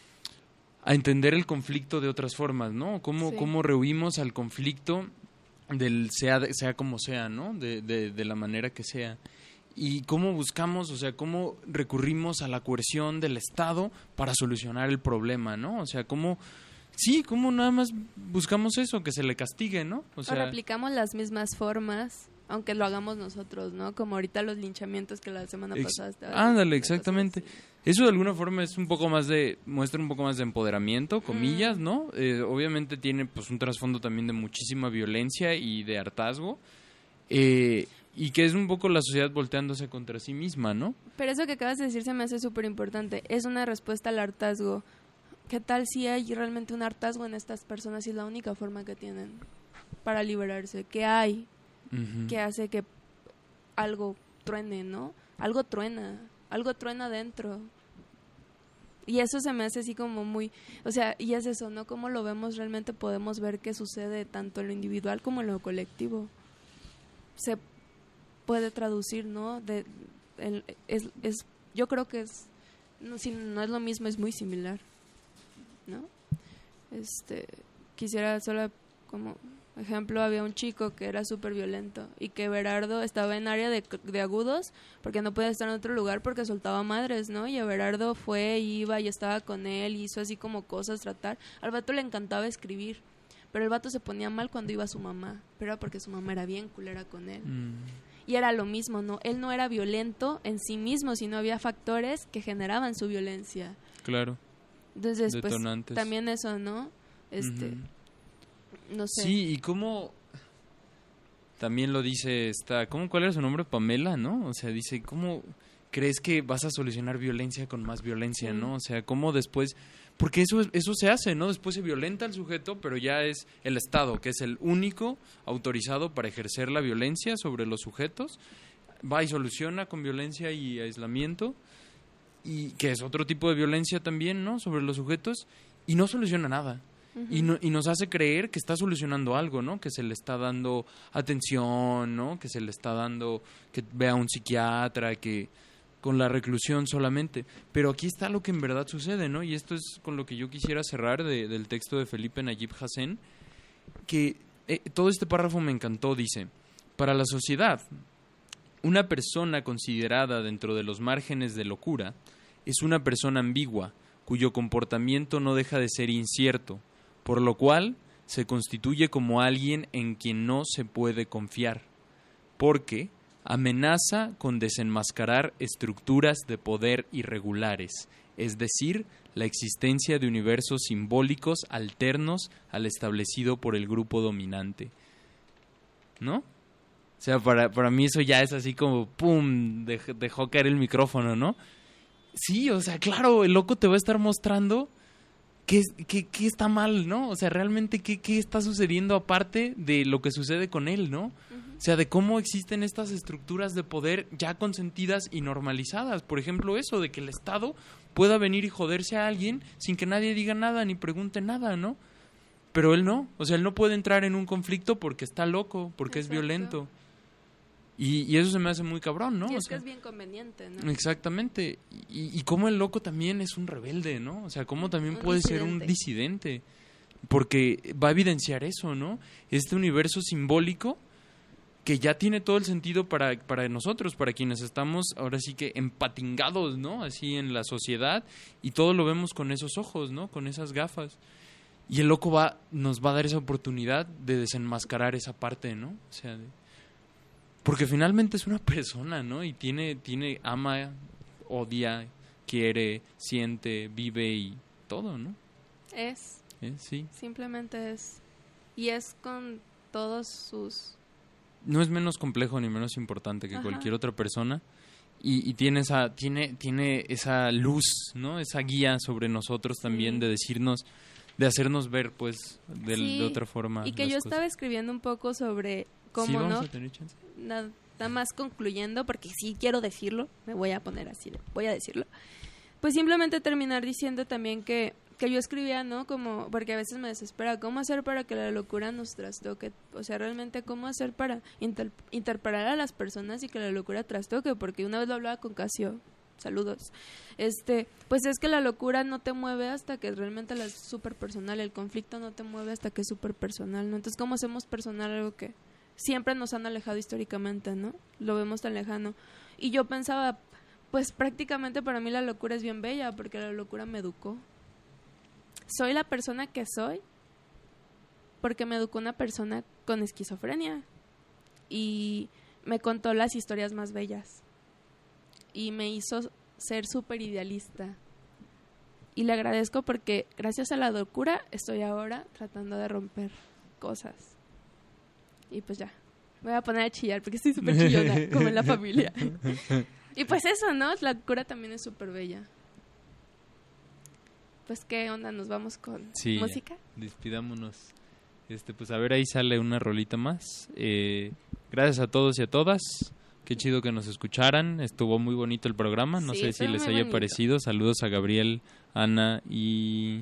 Speaker 1: a entender el conflicto de otras formas, ¿no? ¿Cómo, sí. cómo rehuimos al conflicto del sea, sea como sea, ¿no? De, de, de la manera que sea. Y cómo buscamos, o sea, cómo recurrimos a la coerción del Estado para solucionar el problema, ¿no? O sea, cómo... Sí, ¿cómo nada más buscamos eso? Que se le castigue, ¿no?
Speaker 2: O sea, o replicamos las mismas formas, aunque lo hagamos nosotros, ¿no? Como ahorita los linchamientos que la semana ex- pasada estaba...
Speaker 1: Ándale, exactamente. Eso de alguna forma es un poco más de... muestra un poco más de empoderamiento, comillas, mm. ¿no? Eh, obviamente tiene pues un trasfondo también de muchísima violencia y de hartazgo. Eh... Y que es un poco la sociedad volteándose contra sí misma, ¿no?
Speaker 2: Pero eso que acabas de decir se me hace súper importante. Es una respuesta al hartazgo. ¿Qué tal si hay realmente un hartazgo en estas personas y es la única forma que tienen para liberarse? ¿Qué hay uh-huh. que hace que algo truene, no? Algo truena, algo truena dentro. Y eso se me hace así como muy, o sea, y es eso, ¿no? Cómo lo vemos, realmente podemos ver qué sucede tanto en lo individual como en lo colectivo. Se puede traducir, ¿no? De, el, es, es, yo creo que es, no, si no es lo mismo, es muy similar, ¿no? Este, quisiera solo como ejemplo, había un chico que era súper violento y que Everardo estaba en área de, de agudos porque no podía estar en otro lugar porque soltaba madres, ¿no? Y Everardo fue, iba y estaba con él y hizo así como cosas, tratar. Al vato le encantaba escribir, pero el vato se ponía mal cuando iba su mamá, pero era porque su mamá era bien culera con él. Mm. Y era lo mismo, ¿no? Él no era violento en sí mismo, sino había factores que generaban su violencia.
Speaker 1: Claro.
Speaker 2: Entonces, detonantes. Pues, también eso, ¿no? Este... Uh-huh. No sé.
Speaker 1: Sí, y cómo también lo dice esta, ¿cómo, cuál era su nombre? Pamela, ¿no? O sea, dice, ¿cómo crees que vas a solucionar violencia con más violencia, sí. ¿no? O sea, ¿cómo después? Porque eso eso se hace, ¿no? Después se violenta al sujeto, pero ya es el Estado, que es el único autorizado para ejercer la violencia sobre los sujetos. Va y soluciona con violencia y aislamiento, y que es otro tipo de violencia también, ¿no? Sobre los sujetos, y no soluciona nada. Uh-huh. Y, no, y nos hace creer que está solucionando algo, ¿no? Que se le está dando atención, ¿no? Que se le está dando, que vea a un psiquiatra, que con la reclusión solamente. Pero aquí está lo que en verdad sucede, ¿no? Y esto es con lo que yo quisiera cerrar de, del texto de Felipe Nayib Hassen, que eh, todo este párrafo me encantó, dice, para la sociedad, una persona considerada dentro de los márgenes de locura es una persona ambigua, cuyo comportamiento no deja de ser incierto, por lo cual se constituye como alguien en quien no se puede confiar, porque amenaza con desenmascarar estructuras de poder irregulares, es decir, la existencia de universos simbólicos alternos al establecido por el grupo dominante. ¿No? O sea, para, para mí eso ya es así como, ¡pum!, dej, dejó caer el micrófono, ¿no? Sí, o sea, claro, el loco te va a estar mostrando ¿Qué, qué, ¿Qué está mal, no? O sea, realmente, ¿qué, ¿qué está sucediendo aparte de lo que sucede con él, no? Uh-huh. O sea, de cómo existen estas estructuras de poder ya consentidas y normalizadas. Por ejemplo, eso, de que el Estado pueda venir y joderse a alguien sin que nadie diga nada ni pregunte nada, ¿no? Pero él no. O sea, él no puede entrar en un conflicto porque está loco, porque Exacto. es violento. Y, y eso se me hace muy cabrón, ¿no?
Speaker 2: Y es
Speaker 1: o sea,
Speaker 2: que es bien conveniente, ¿no?
Speaker 1: Exactamente. Y, y cómo el loco también es un rebelde, ¿no? O sea, cómo también un puede disidente. ser un disidente. Porque va a evidenciar eso, ¿no? Este universo simbólico que ya tiene todo el sentido para, para nosotros, para quienes estamos ahora sí que empatingados, ¿no? Así en la sociedad, y todo lo vemos con esos ojos, ¿no? Con esas gafas. Y el loco va nos va a dar esa oportunidad de desenmascarar esa parte, ¿no? O sea, de... porque finalmente es una persona, ¿no? Y tiene, tiene, ama, odia, quiere, siente, vive y todo, ¿no?
Speaker 2: Es.
Speaker 1: Es, sí.
Speaker 2: Simplemente es. Y es con todos sus...
Speaker 1: No es menos complejo ni menos importante que Ajá. cualquier otra persona. Y, y tiene esa, tiene, tiene esa luz, ¿no? Esa guía sobre nosotros también sí. de decirnos, de hacernos ver, pues, de, sí. de otra forma.
Speaker 2: Y que yo cosas. estaba escribiendo un poco sobre... ¿Cómo
Speaker 1: ¿Sí vamos
Speaker 2: no?
Speaker 1: a tener chance?
Speaker 2: Nada, nada más concluyendo, porque sí quiero decirlo, me voy a poner así, voy a decirlo. Pues simplemente terminar diciendo también que, que yo escribía, ¿no? Como, porque a veces me desespera, ¿cómo hacer para que la locura nos trastoque? O sea, realmente, ¿cómo hacer para inter- interpelar a las personas y que la locura trastoque? Porque una vez lo hablaba con Casio, saludos, este, pues es que la locura no te mueve hasta que realmente la es súper personal, el conflicto no te mueve hasta que es súper personal, ¿no? Entonces, ¿cómo hacemos personal algo que siempre nos han alejado históricamente, ¿no? Lo vemos tan lejano. Y yo pensaba, pues prácticamente para mí la locura es bien bella, porque la locura me educó. Soy la persona que soy porque me educó una persona con esquizofrenia y me contó las historias más bellas y me hizo ser súper idealista. Y le agradezco porque gracias a la locura estoy ahora tratando de romper cosas. Y pues ya, me voy a poner a chillar porque estoy súper chillona, como en la familia. Y pues eso, ¿no? La locura también es súper bella. Pues, ¿qué onda? ¿Nos vamos con
Speaker 1: sí,
Speaker 2: música?
Speaker 1: Despidámonos. Este, pues, a ver, ahí sale una rolita más. Eh, gracias a todos y a todas. Qué chido que nos escucharan. Estuvo muy bonito el programa. No
Speaker 2: sí,
Speaker 1: sé si les haya
Speaker 2: bonito.
Speaker 1: parecido. Saludos a Gabriel Ana y,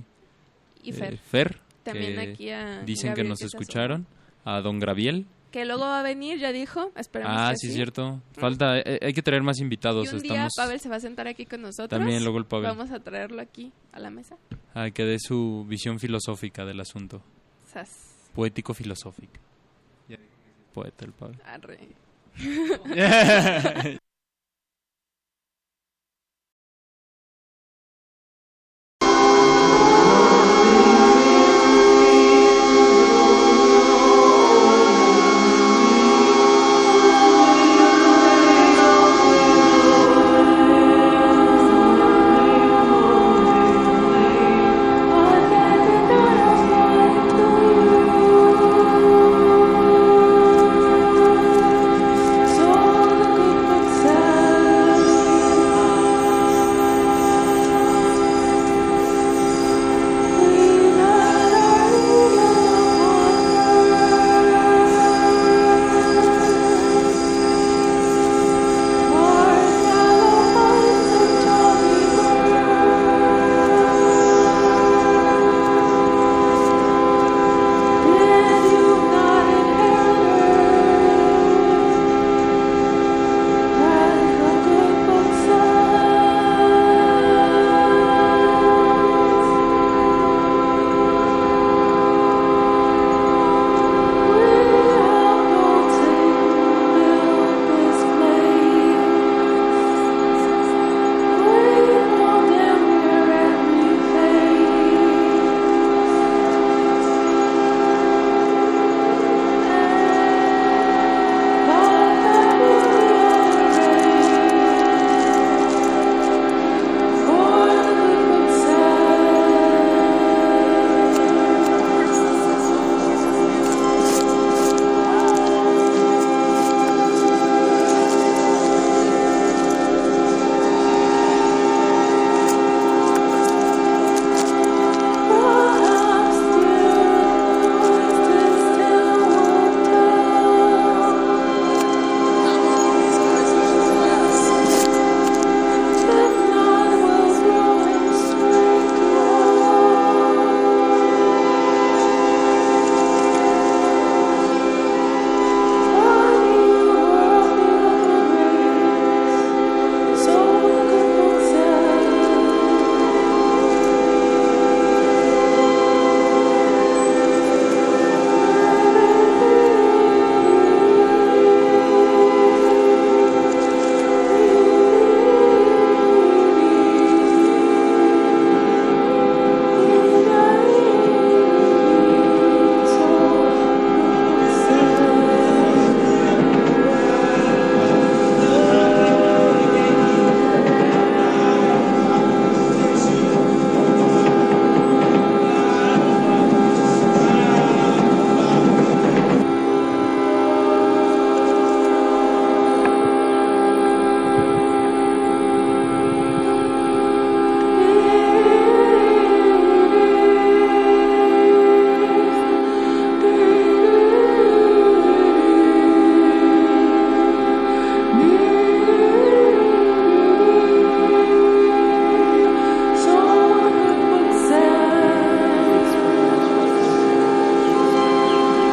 Speaker 2: Y Fer.
Speaker 1: eh, Fer,
Speaker 2: También
Speaker 1: que
Speaker 2: aquí a
Speaker 1: dicen
Speaker 2: Gabriel
Speaker 1: que nos
Speaker 2: se asomó.
Speaker 1: escucharon, a Don Graviel.
Speaker 2: Que luego va a venir, ya dijo. Esperemos
Speaker 1: Ah,
Speaker 2: que
Speaker 1: sí,
Speaker 2: sí.
Speaker 1: cierto. Falta, eh, hay que traer más invitados.
Speaker 2: Y un día
Speaker 1: Estamos
Speaker 2: Pavel se va a sentar aquí con nosotros.
Speaker 1: también luego el Pavel,
Speaker 2: Vamos a traerlo aquí a la mesa.
Speaker 1: ah, que dé su visión filosófica del asunto,
Speaker 2: Sas.
Speaker 1: poético-filosófica. Poeta el Pavel.
Speaker 2: Arre.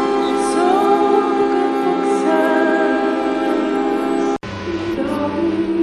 Speaker 3: Thank you.